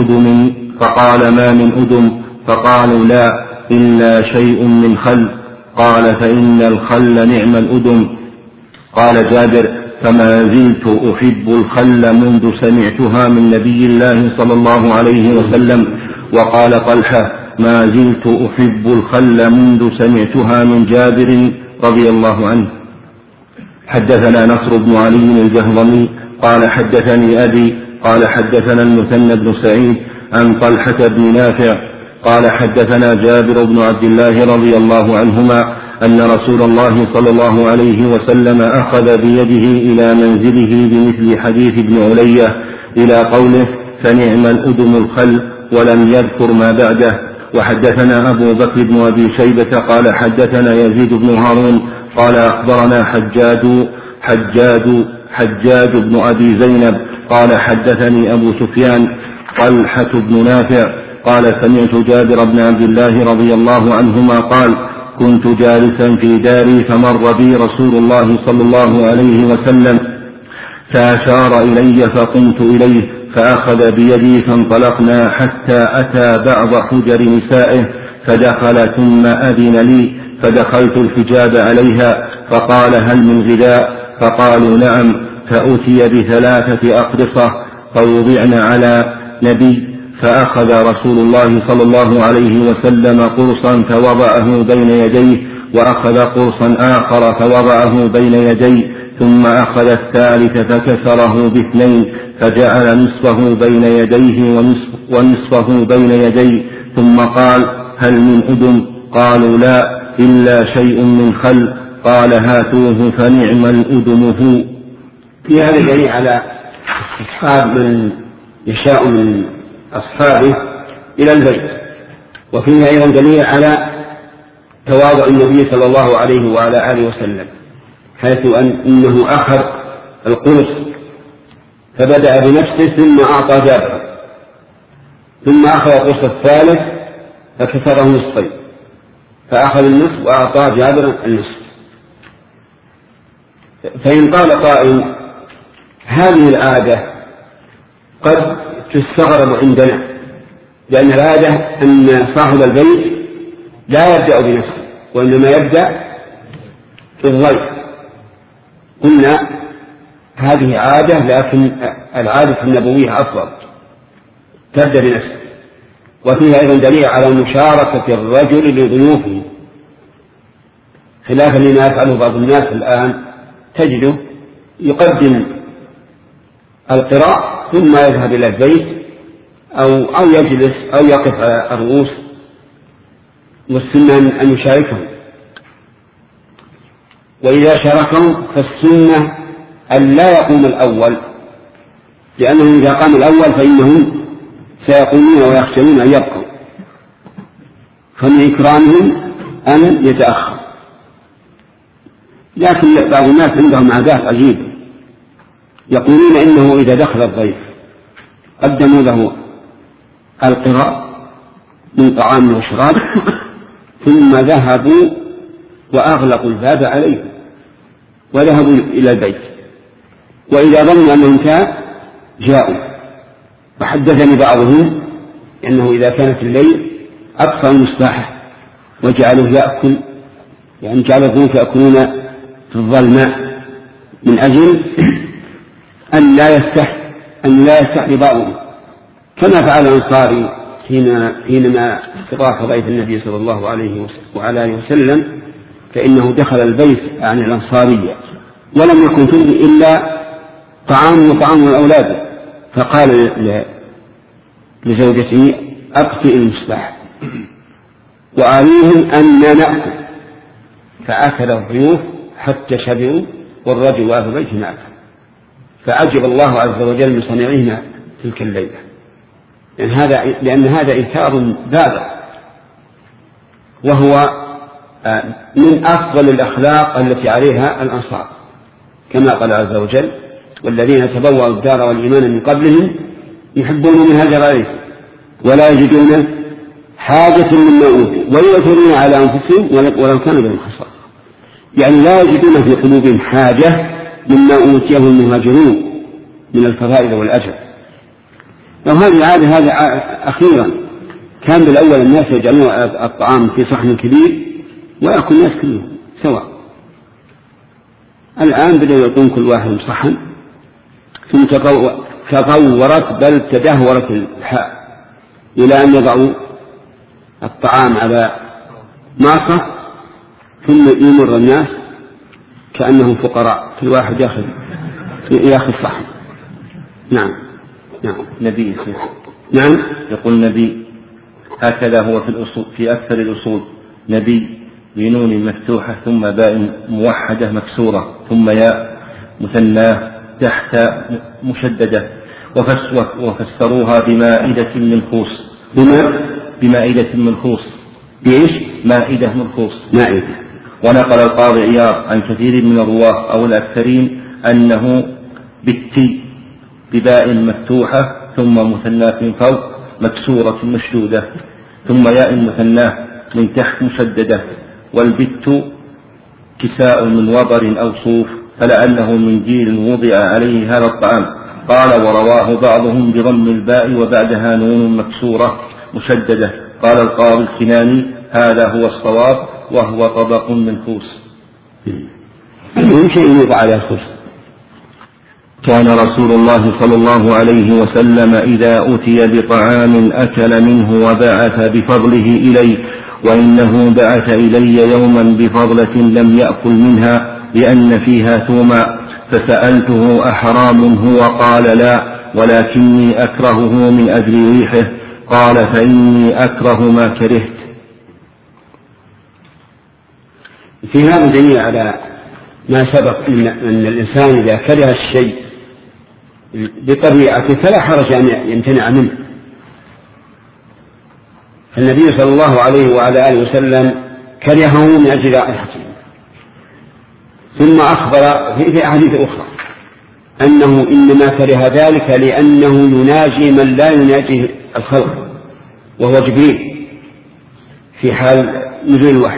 من أدم؟ فقالوا: لا إلا شيء من خل. قال: فإن الخل نعم الأدم. قال جابر: فما زلت أحب الخل منذ سمعتها من نبي الله صلى الله عليه وسلم. وقال طلحة: ما زلت أحب الخل منذ سمعتها من جابر رضي الله عنه. حدثنا نصر بن علي الجهضمي قال حدثني أبي قال حدثنا المثنى بن سعيد عن طلحة بن نافع قال حدثنا جابر بن عبد الله رضي الله عنهما أن رسول الله صلى الله عليه وسلم أخذ بيده إلى منزله بمثل حديث ابن علية إلى قوله: فنعم الأدم الخل، ولم يذكر ما بعده. وحدثنا أبو بكر بن أبي شيبة قال حدثنا يزيد بن هارون قال أخبرنا حجاج بن أبي زينب قال حدثني أبو سفيان طلحة بن نافع قال سمعت جابر بن عبد الله رضي الله عنهما قال: كنت جالسا في داري فمر بي رسول الله صلى الله عليه وسلم فأشار إلي فقمت إليه فأخذ بيدي فانطلقنا حتى أتى بعض حجر نسائه فدخل ثم أذن لي فدخلت الحجاب عليها فقال: هل من غذاء؟ فقالوا: نعم. فأتي ب3 أقرصة فوضعن على نبي فأخذ رسول الله صلى الله عليه وسلم قرصا فوضعه بين يديه وأخذ قرصا آخر فوضعه بين يديه ثم أخذ الثالث فكسره ب2 فجعل نصفه بين يديه ونصفه بين يديه ثم قال: هل من أدم؟ قالوا: لا إلا شيء من خل. قال: هاتوه فنعم الأدم هو. في هذا دليل على استصحاب من يشاء من أصحابه إلى البيت، وفيه أيضا دليل على تواضع النبي صلى الله عليه وعلى آله وسلم، حيث أنه أخذ القرص فبدأ بنفسه ثم أعطى جابر، ثم أخذ القرص الثالث فكسره نصفين فأخذ النصف وأعطى جابر النصف. فإن قال قائل: هذه العادة قد تستغرب عندنا، لأن العادة أن صاحب البيت لا يبدأ بنفسه وإنما يبدأ في الضيف. قلنا هذه عادة، لكن العادة النبوية أفضل، تبدأ بنفسه. وفيها أيضا دليل على مشاركة الرجل لضيوفه، خلافا لما يفعله بعض الناس الآن، تجده يقدم القراء ثم يذهب إلى البيت أو يجلس أو يقف على الرؤوس، والسنة أن يشاركهم. وإذا شاركهم فالسنة أن لا يقوم الأول، لأنه إذا قام الأول فإنهم سيقومون ويخشون أن يبقوا، فمن إكرامهم أن يتأخر. لكن بعض الناس عندهم عادات عجيبة، يقولون إنه إذا دخل الضيف قدموا له القراء من طعام وشراب ثم ذهبوا وأغلقوا الباب عليه وذهبوا إلى البيت، وإذا ظنوا أنه انتهى جاءوا. وحدثني بعضهم أنه إذا كانت الليل أقصى المستاحة وجعلوه يأكل، يعني جعل الضيوف يأكلون في الظلماء من أجل أن لا يستحي بعضهم، كما فعل الأنصاري حينما استضاف ضيف النبي صلى الله عليه وعلى آله وسلم، فإنه دخل البيت عن الأنصارية ولم يكن فيه إلا طعام وطعام أولاده، فقال لزوجته: أقفئ المصباح وأريهم أن نأكل. فأكل الضيوف حتى شبعوا والرجل وأهل بيته ما أكل، فعجب الله عز وجل من صنيعهما تلك الليلة، لأن هذا إيثار بالغ، وهو من أفضل الأخلاق التي عليها الأنصار، كما قال عز وجل: والذين تبوأوا الدار والإيمان من قبلهم يحبون من هاجر إليهم ولا يجدون حاجة مما أوتوا ويؤثرون على أنفسهم ولو كانوا بهم خصاصة، يعني لا يجدون في قلوبهم حاجة مما أوتيه المهاجرون من الفضائل والأجر. وهذه العادة هذا أخيرا كان بالأول الناس يجعلون الطعام في صحن كبير ويأكل الناس كلهم سواء. الآن بدأوا يعطون كل واحد صحن، ثم تطورت بل تدهورت الحال إلى أن يضعوا الطعام على ماصة ثم يمر الناس كأنهم فقراء، كل واحد يأخذ صحن. نعم. نبي نعم. يقول نبي، هكذا هو في الأصول، في أكثر الأصول نبي بنون مفتوحة ثم باء موحدة مكسورة ثم ياء مثناه تحت مشددة، وفسروها بمائدة من خوص. بمائدة من خوص. بإيش؟ مائدة من خوص. مائدة. ونقل القاضي عياض عن كثير من الرواة أو الأكثرين أنه بالتي بباء مفتوحة ثم مثناة من فوق مكسورة مشدودة ثم ياء مثناه من تحت مشددة، والبت كساء من وبر أو صوف، فلعله من جيل وضع عليه هذا الطعام. قال ورواه بعضهم بضم الباء وبعدها نون مكسورة مشددة. قال القاضي الكناني هذا هو الصواب وهو طبق من خوص. المهم شيء يوضع على الخوص. كان رسول الله صلى الله عليه وسلم إذا أتي بطعام أكل منه وبعث بفضله إليه، وإنه بعث إلي يوما بفضلة لم يأكل منها لأن فيها ثوما، فسألته أحرام هو؟ قال لا، ولكني أكرهه من أجل ريحه. قال فإني أكره ما كرهت. في هذا دليل على ما سبق أن الإنسان إذا كره الشيء بطبيعته فلا حرج أن يمتنع منه. النبي صلى الله عليه وعلى آله وسلم كرهه من أجل رائحته، ثم أخبر في أحاديث أخرى أنه إنما كره ذلك لأنه يناجي من لا يناجي الخلق وهو جبريل في حال نزول الوحي.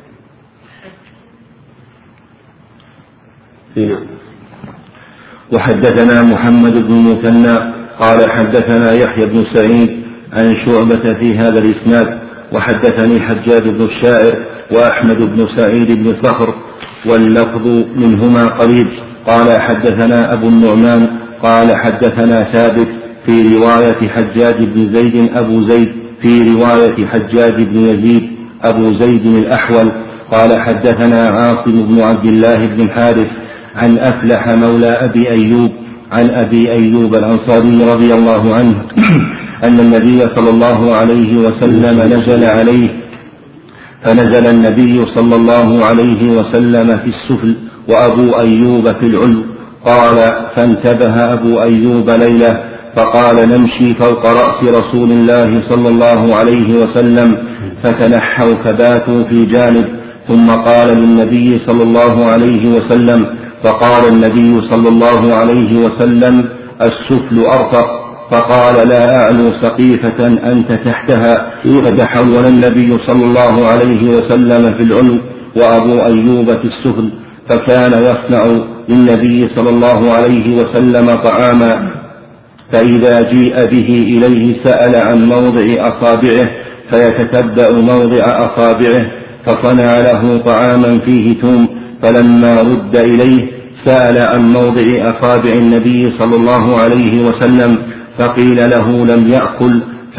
وحدثنا محمد بن مثنى قال حدثنا يحيى بن سعيد عن شعبة في هذا الإسناد، وحدثني حجاج بن الشاعر وأحمد بن سعيد بن صخر واللفظ منهما قريب. قال حدثنا أبو النعمان قال حدثنا ثابت في رواية حجاج بن زيد أبو زيد في رواية حجاج بن يزيد أبو زيد الأحول قال حدثنا عاصم بن عبد الله بن الحارث عن أفلح مولى أبي أيوب عن أبي أيوب الأنصاري رضي الله عنه أن النبي صلى الله عليه وسلم نزل عليه، فنزل النبي صلى الله عليه وسلم في السفل وأبو أيوب في العلو. قال فانتبه أبو أيوب ليلة فقال نمشي فوق رأس رسول الله صلى الله عليه وسلم، فتنحوا فباتوا في جانب، ثم قال للنبي صلى الله عليه وسلم، فقال النبي صلى الله عليه وسلم السفل أرفق، فقال لا أعلو سقيفة أنت تحتها، فتحول النبي صلى الله عليه وسلم في العلو وأبو أيوب في السفل، فكان يصنع للنبي صلى الله عليه وسلم طعاما، فإذا جيء به إليه سأل عن موضع أصابعه فيتتبع موضع أصابعه، فصنع له طعاما فيه توم، فلما رد إليه سأل عن موضع أصابع النبي صلى الله عليه وسلم فقيل له لم يأكل،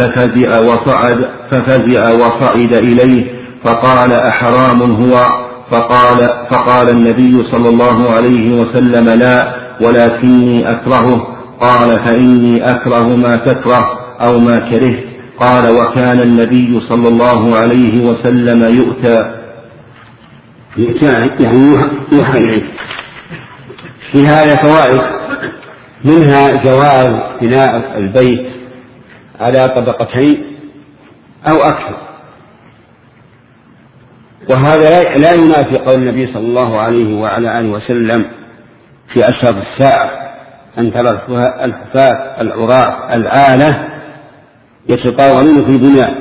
ففزع وصعد إليه فقال أحرام هو؟ فقال النبي صلى الله عليه وسلم لا، ولكني أكرهه. قال فإني أكره ما تكره أو ما كرهت. قال وكان النبي صلى الله عليه وسلم يؤتى يعني يوحى إليه. في هذا فوائد، منها جواز بناء البيت على طبقتين أو أكثر، وهذا لا ينافي قول النبي صلى الله عليه وعلى آله وسلم في أشراط الساعة أن ترى الحفاة العراة العالة يتطاولون في البنيان،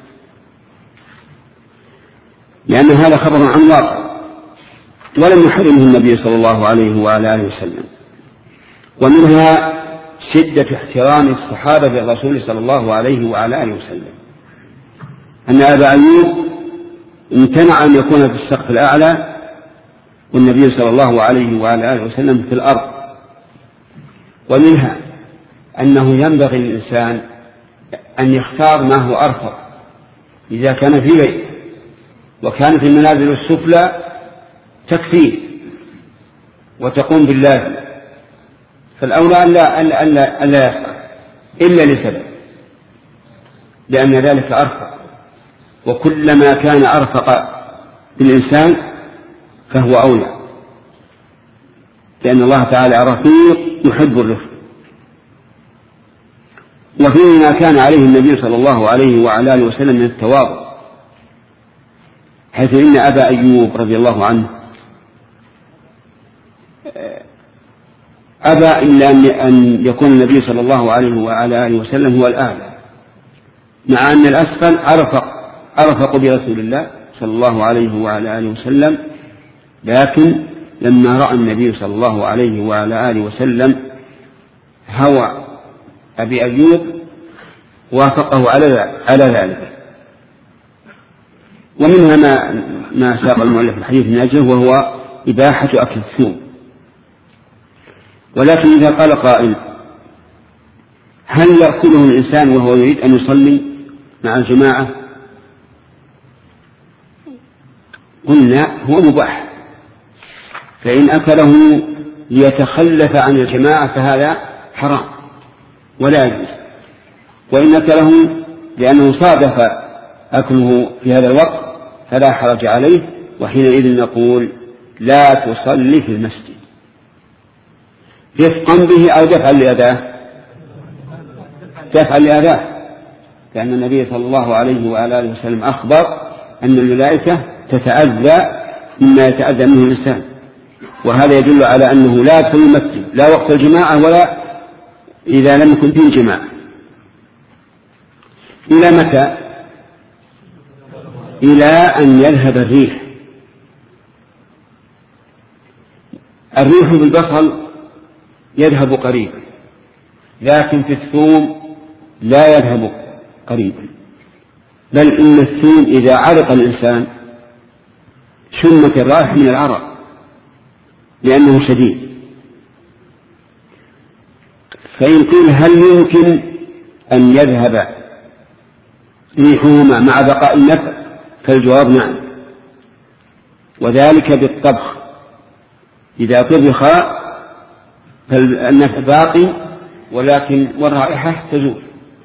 لأن هذا خبر عن واقع ولم يحرمه النبي صلى الله عليه وعلى آله وسلم. ومنها شدة احترام الصحابة للرسول صلى الله عليه وعلى آله وسلم، أن أبا أيوب امتنع أن يكون في السقف الأعلى والنبي صلى الله عليه وعلى آله وسلم في الأرض. ومنها أنه ينبغي للإنسان أن يختار ما هو أرفق إذا كان في بيت وكانت المنازل السفلى تكفيه وتقوم باللازم، فالأولى ألا يفعل إلا لسبب، لأن ذلك أرفق، وكلما كان أرفق بالإنسان فهو أولى، لأن الله تعالى رفيق يحب الرفق. وفيه ما كان عليه النبي صلى الله عليه وعلى آله وسلم من التواضع، حيث إن أبا أيوب رضي الله عنه أبى إلا أن يكون النبي صلى الله عليه وعلى آله وسلم هو الأعلى، مع أن الأسفل أرفق برسول الله صلى الله عليه وعلى آله وسلم، لكن لما رأى النبي صلى الله عليه وعلى آله وسلم هوى أبي أيوب وافقه على ذلك. ومنها ما ساق المؤلف الحديث من أجله، وهو إباحة أكل الثوم. ولكن إذا قال قائل هل يأكله الإنسان وهو يريد أن يصلي مع الجماعة؟ قلنا هو مباح، فإن أكله ليتخلف عن الجماعة فهذا حرام ولا يجوز، وإن أكله لأنه صادف أكله في هذا الوقت فلا حرج عليه، وحينئذ نقول لا تصلي في المسجد رفقا به أو دفعا لأذاه، لأن النبي صلى الله عليه وعلى آله وسلم أخبر أن الملائكة تتأذى مما يتأذى منه الإنسان، وهذا يدل على أنه لا يدخل المسجد لا وقت الجماعة ولا إذا لم يكن فيه جماعة. إلى متى؟ إلى أن يذهب الريح. الريح بالبصل يذهب قريبا، لكن في الثوم لا يذهب قريبا، بل إن الثوم إذا عرق الإنسان شمت الرائحة من العرق لأنه شديد. فإن قيل هل يمكن أن يذهب ريحهما مع بقاء النفع؟ فالجواب نعم، وذلك بالطبخ، إذا طبخا فالنفع باقي ولكن والرائحة تزول.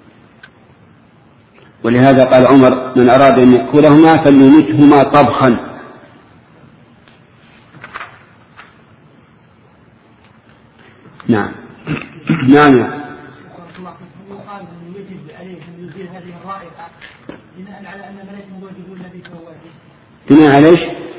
ولهذا قال عمر من أراد أن يأكلهما فليمتهما طبخا. نعم نعم. بناء على ايش؟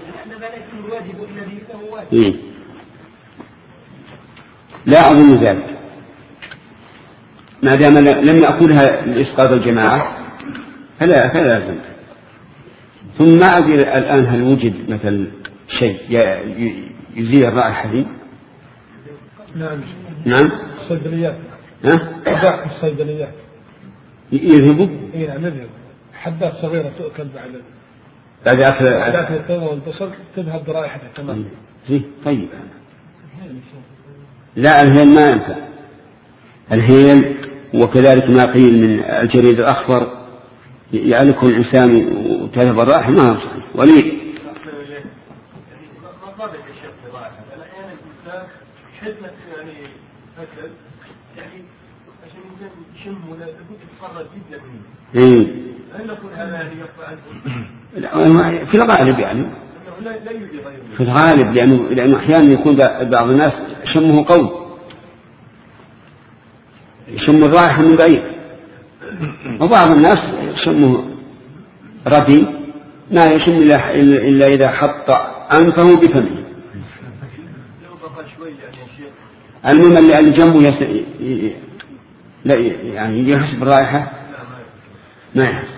لا أظن ذلك، ما دام لم يأكلها لإسقاط الجماعة فلا لازم. ثم ما أدري الآن هل وجد مثل شيء يزيل الرائحة دي؟ نعم الصيدليات. ها؟ الصيدليات يذهبوا؟ إيه نعم يذهب، حبات صغيرة تؤكل بعد أكل الثوم والبصل تذهب برائحتها تمام. طيب. لا الهيل ما ينفع، الهيل وكذلك ما قيل من الجريد الأخضر يعلكه الإنسان وتذهب الرائحة ما هو صحيح. وليد في الغالب يعني في الغالب لأنه أحيانا يكون بعض الناس شمه قوي، يشم الرائحة من بعيد، وبعض الناس شمه ردي ما يشم إلا إذا حط أنفه بفمه. المهم اللي جنبه لا يعني يحس بالرائحة ما يحس،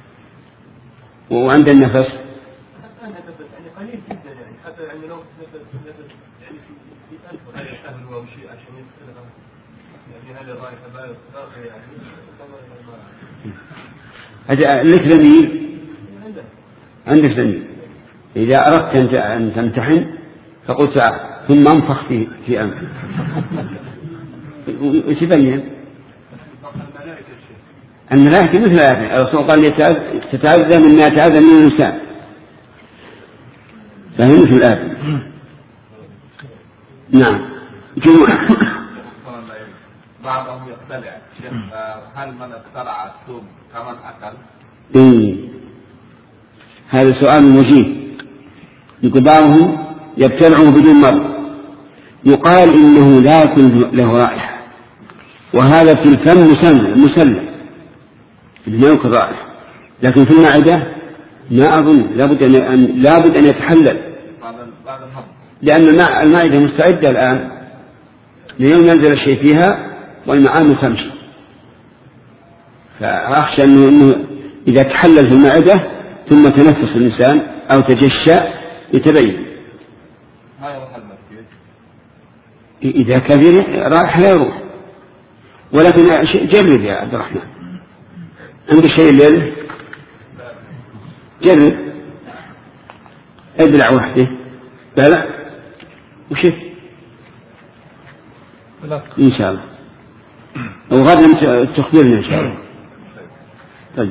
وعند النفس قليل جدا يعني حتى يعني لو نفس يعني في أنف هذا الأهل أو شيء عشان يدخلها يعني هذه الرائحة باقية يعني. هذا لك زميل؟ عندك زميل إذا أردت أن تمتحن فقلت ثم انفخ في أنفه وتبين الملائكة مثل هذا. الرسول قال تتعذى مما يتعذى من الإنسان، فهي مثل الآدم. نعم. جمعة بعضهم يختلع، هل من اخترع الثوم كمن أكل؟ هذا سؤال مجيب. يقول بعضهم يبتلعه بدون مرض، يقال إنه لا يكون له رائحة، وهذا في الفم مسلم لا يكون رائحة، لكن في المعدة ما أظن، لابد أن يتحلل، لأن المعدة مستعدة الآن ليوم ينزل الشيء فيها والمعامل تمشي، فأخشى أنه إذا تحلل في المعدة ثم تنفس الإنسان أو تجشى يتبين. إذا كثير رائحة لا يروح، ولكن جرب يا عبد الرحمن، عندك شيء الليل جرب ابلع وحده لا وشف إن شاء الله، وغدا تخبرنا إن شاء الله. طيب.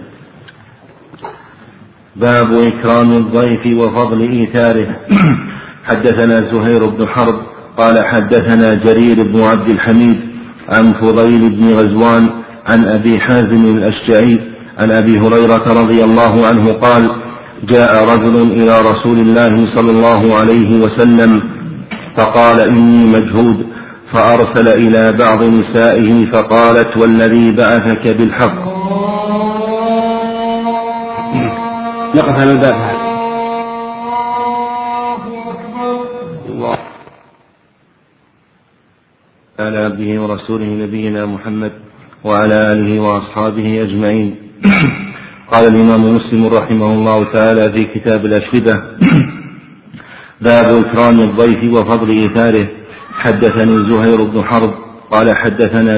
باب إكرام الضيف وفضل إيثاره. حدثنا زهير بن حرب قال حدثنا جرير بن عبد الحميد عن فضيل بن غزوان عن أبي حازم الأشجعي عن أبي هريرة رضي الله عنه قال جاء رجل إلى رسول الله صلى الله عليه وسلم فقال إني مجهود، فأرسل إلى بعض نسائه فقالت والذي بعثك بالحق. نقف على الباب هذا. على عبده ورسوله نبينا محمد وعلى آله وأصحابه أجمعين. قال الإمام مسلم رحمه الله تعالى في كتاب الأشربة باب إكرام الضيف وفضل إيثاره. حدثني زهير بن حرب قال حدثنا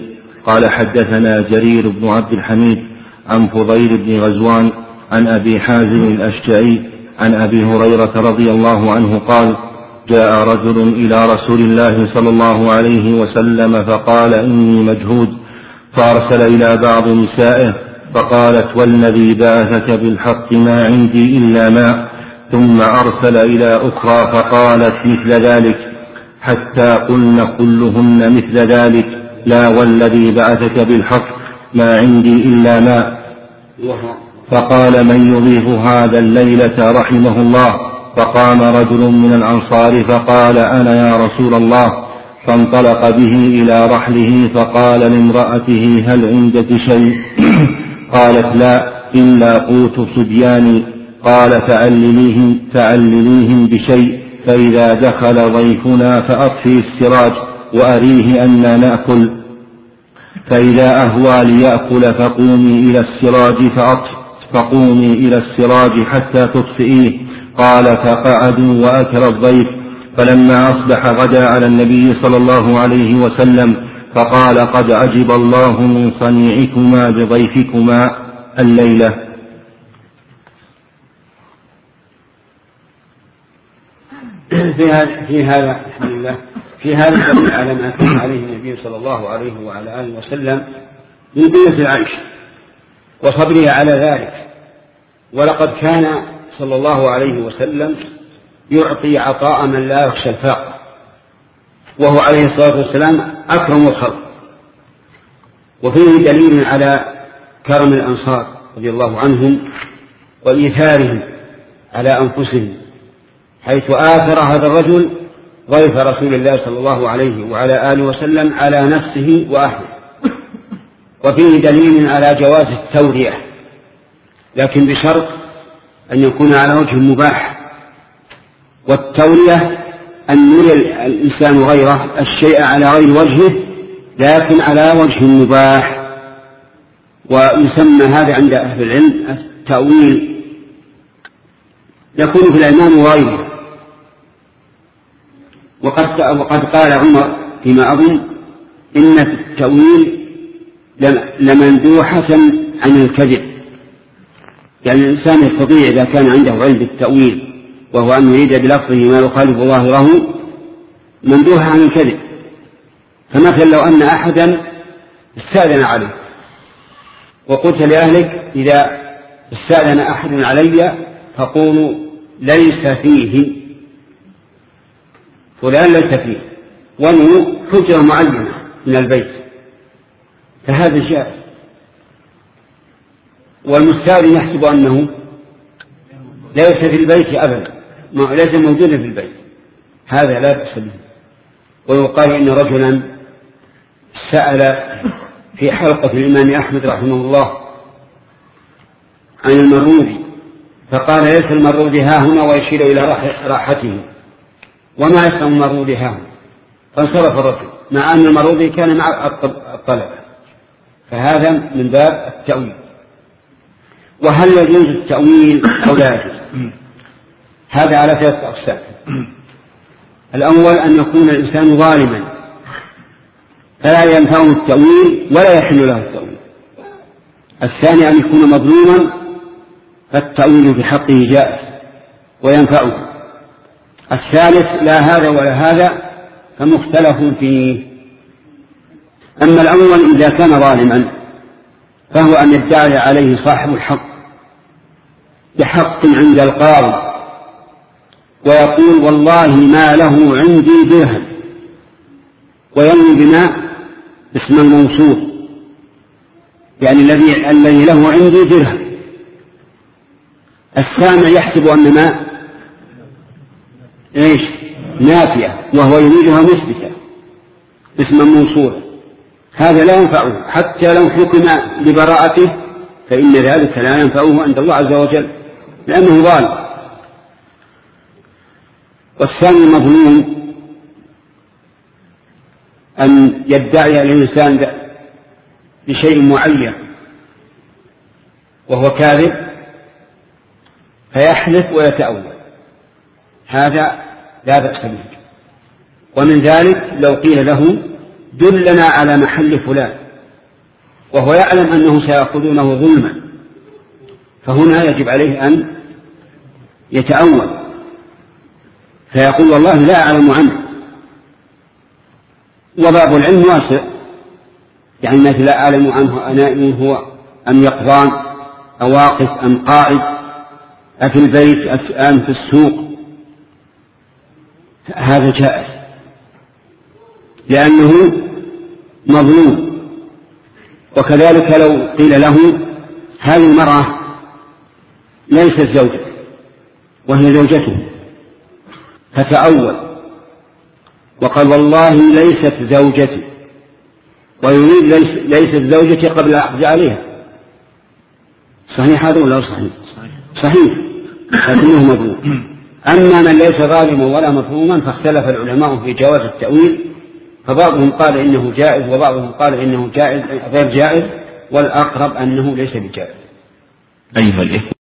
جرير بن عبد الحميد عن فضيل بن غزوان عن أبي حازم الأشجعي عن أبي هريرة رضي الله عنه قال جاء رجل إلى رسول الله صلى الله عليه وسلم فقال إني مجهود، فأرسل إلى بعض نسائه فقالت والذي بعثك بالحق ما عندي إلا ماء، ثم أرسل إلى أخرى فقالت مثل ذلك حتى قلن كلهن مثل ذلك لا والذي بعثك بالحق ما عندي إلا ماء. فقال من يضيف هذا الليلة رحمه الله؟ فقام رجل من الأنصار فقال أنا يا رسول الله، فانطلق به إلى رحله فقال لامرأته هل عندك شيء؟ قالت لا إلا قوت صبياني. قال فعلليهم بشيء، فإذا دخل ضيفنا فأطفئ السراج وأريه أن نأكل، فإذا أهوى ليأكل فقومي إلى السراج حتى تطفئيه. قال فقعدوا وأكل الضيف، فلما أصبح غدا على النبي صلى الله عليه وسلم فقال قد عجب الله من صنيعكما بضيفكما الليلة. في هذا الحمد لله في هذا دليل على ما كان عليه النبي صلى الله عليه وعلى آله وسلم من قلة العيش وصبره على ذلك. ولقد كان صلى الله عليه وسلم يعطي عطاء من لا يخشى الفاقة، وهو عليه الصلاة والسلام أكرم الخلق. وفيه دليل على كرم الأنصار رضي الله عنهم وإيثارهم على أنفسهم، حيث آثر هذا الرجل ضيف رسول الله صلى الله عليه وعلى آله وسلم على نفسه وأهله. وفيه دليل على جواز التورية، لكن بشرط أن يكون على وجه مباح. والتورية أن يري الإنسان غيره الشيء على غير وجهه لكن على وجه مباح، ويسمى هذا عند أهل العلم التأويل، يكون في الأيمان وغيره. وقد قال عمر فيما أظن إن في التأويل لمندوحة عن الكذب، يعني الإنسان يستطيع إذا كان عنده علم بالتأويل وهو أن يريد بلفظه ما يخالف ظاهره مندوها عن الكذب. فمثلا لو أن أحدا استأذن عليه وقلت لأهلك إذا استأذن أحد علي فقولوا ليس فيه فلان، ليس فيه، وانه حجرة معينة من البيت، فهذا جائز. والمستأذن يحسب أنه ليس في البيت أبدا، ليس موجودا في البيت، هذا لا بأس به. ويقال إن رجلا سأل في حلقة الإمام أحمد رحمه الله عن المرودي فقال ليس المرودي ها هنا، ويشير إلى راحته، وما يسمى المرودي ها هنا، فانصرف الرجل مع أن المرودي كان مع الطلبة، فهذا من باب التأويل. وهل يجوز التأويل أو لا يجوز؟ هذا على 3 أقسام. الأول أن يكون الإنسان ظالما فلا ينفعه التأويل ولا يحل له التأويل. الثاني أن يكون مظلوما فالتأويل في حقه جائز وينفعه. الثالث لا هذا ولا هذا فمختلف فيه. أما الأول إذا كان ظالما فهو أن يدعي عليه صاحب الحق بحق عند القاضي ويقول والله ما له عندي درهم، وينوي بما اسم الموصول، يعني الذي له عندي درهم. السامع يحسب أن ما نافية وهو يريدها مثبتة اسم موصول، هذا لا ينفعه حتى لو حكم ببراءته، فإن ذلك لا ينفعه عند الله عز وجل لأنه ظالم. والثاني مظلوم أن يدعي الإنسان بشيء معين وهو كاذب فيحلف ويتأول، هذا لا بأس به. ومن ذلك لو قيل له دلنا على محل فلان وهو يعلم أنه سيأخذونه ظلما، فهنا يجب عليه أن يتأول فيقول والله لا أعلم عنه. وباب العلم واسع، يعني مثل لا أعلم عنه أنائم هو أم يقظان أو واقف أم قائد أفي البيت أم في السوق، هذا جائز لأنه مظلوم. وكذلك لو قيل له هذه المرأة ليست زوجته وهي زوجته فتأول وقال والله ليست زوجتي، ويريد ليست زوجتي قبل العقد عليها، صحيح هذا ولا صحيح؟ صحيح، لكنه مظلوم. أما من ليس ظالما ولا مظلوما فاختلف العلماء في جواز التأويل، فبعضهم قال إنه جائز وبعضهم قال إنه جائز غير جائز، والأقرب أنه ليس بجائز. أيها الإخوة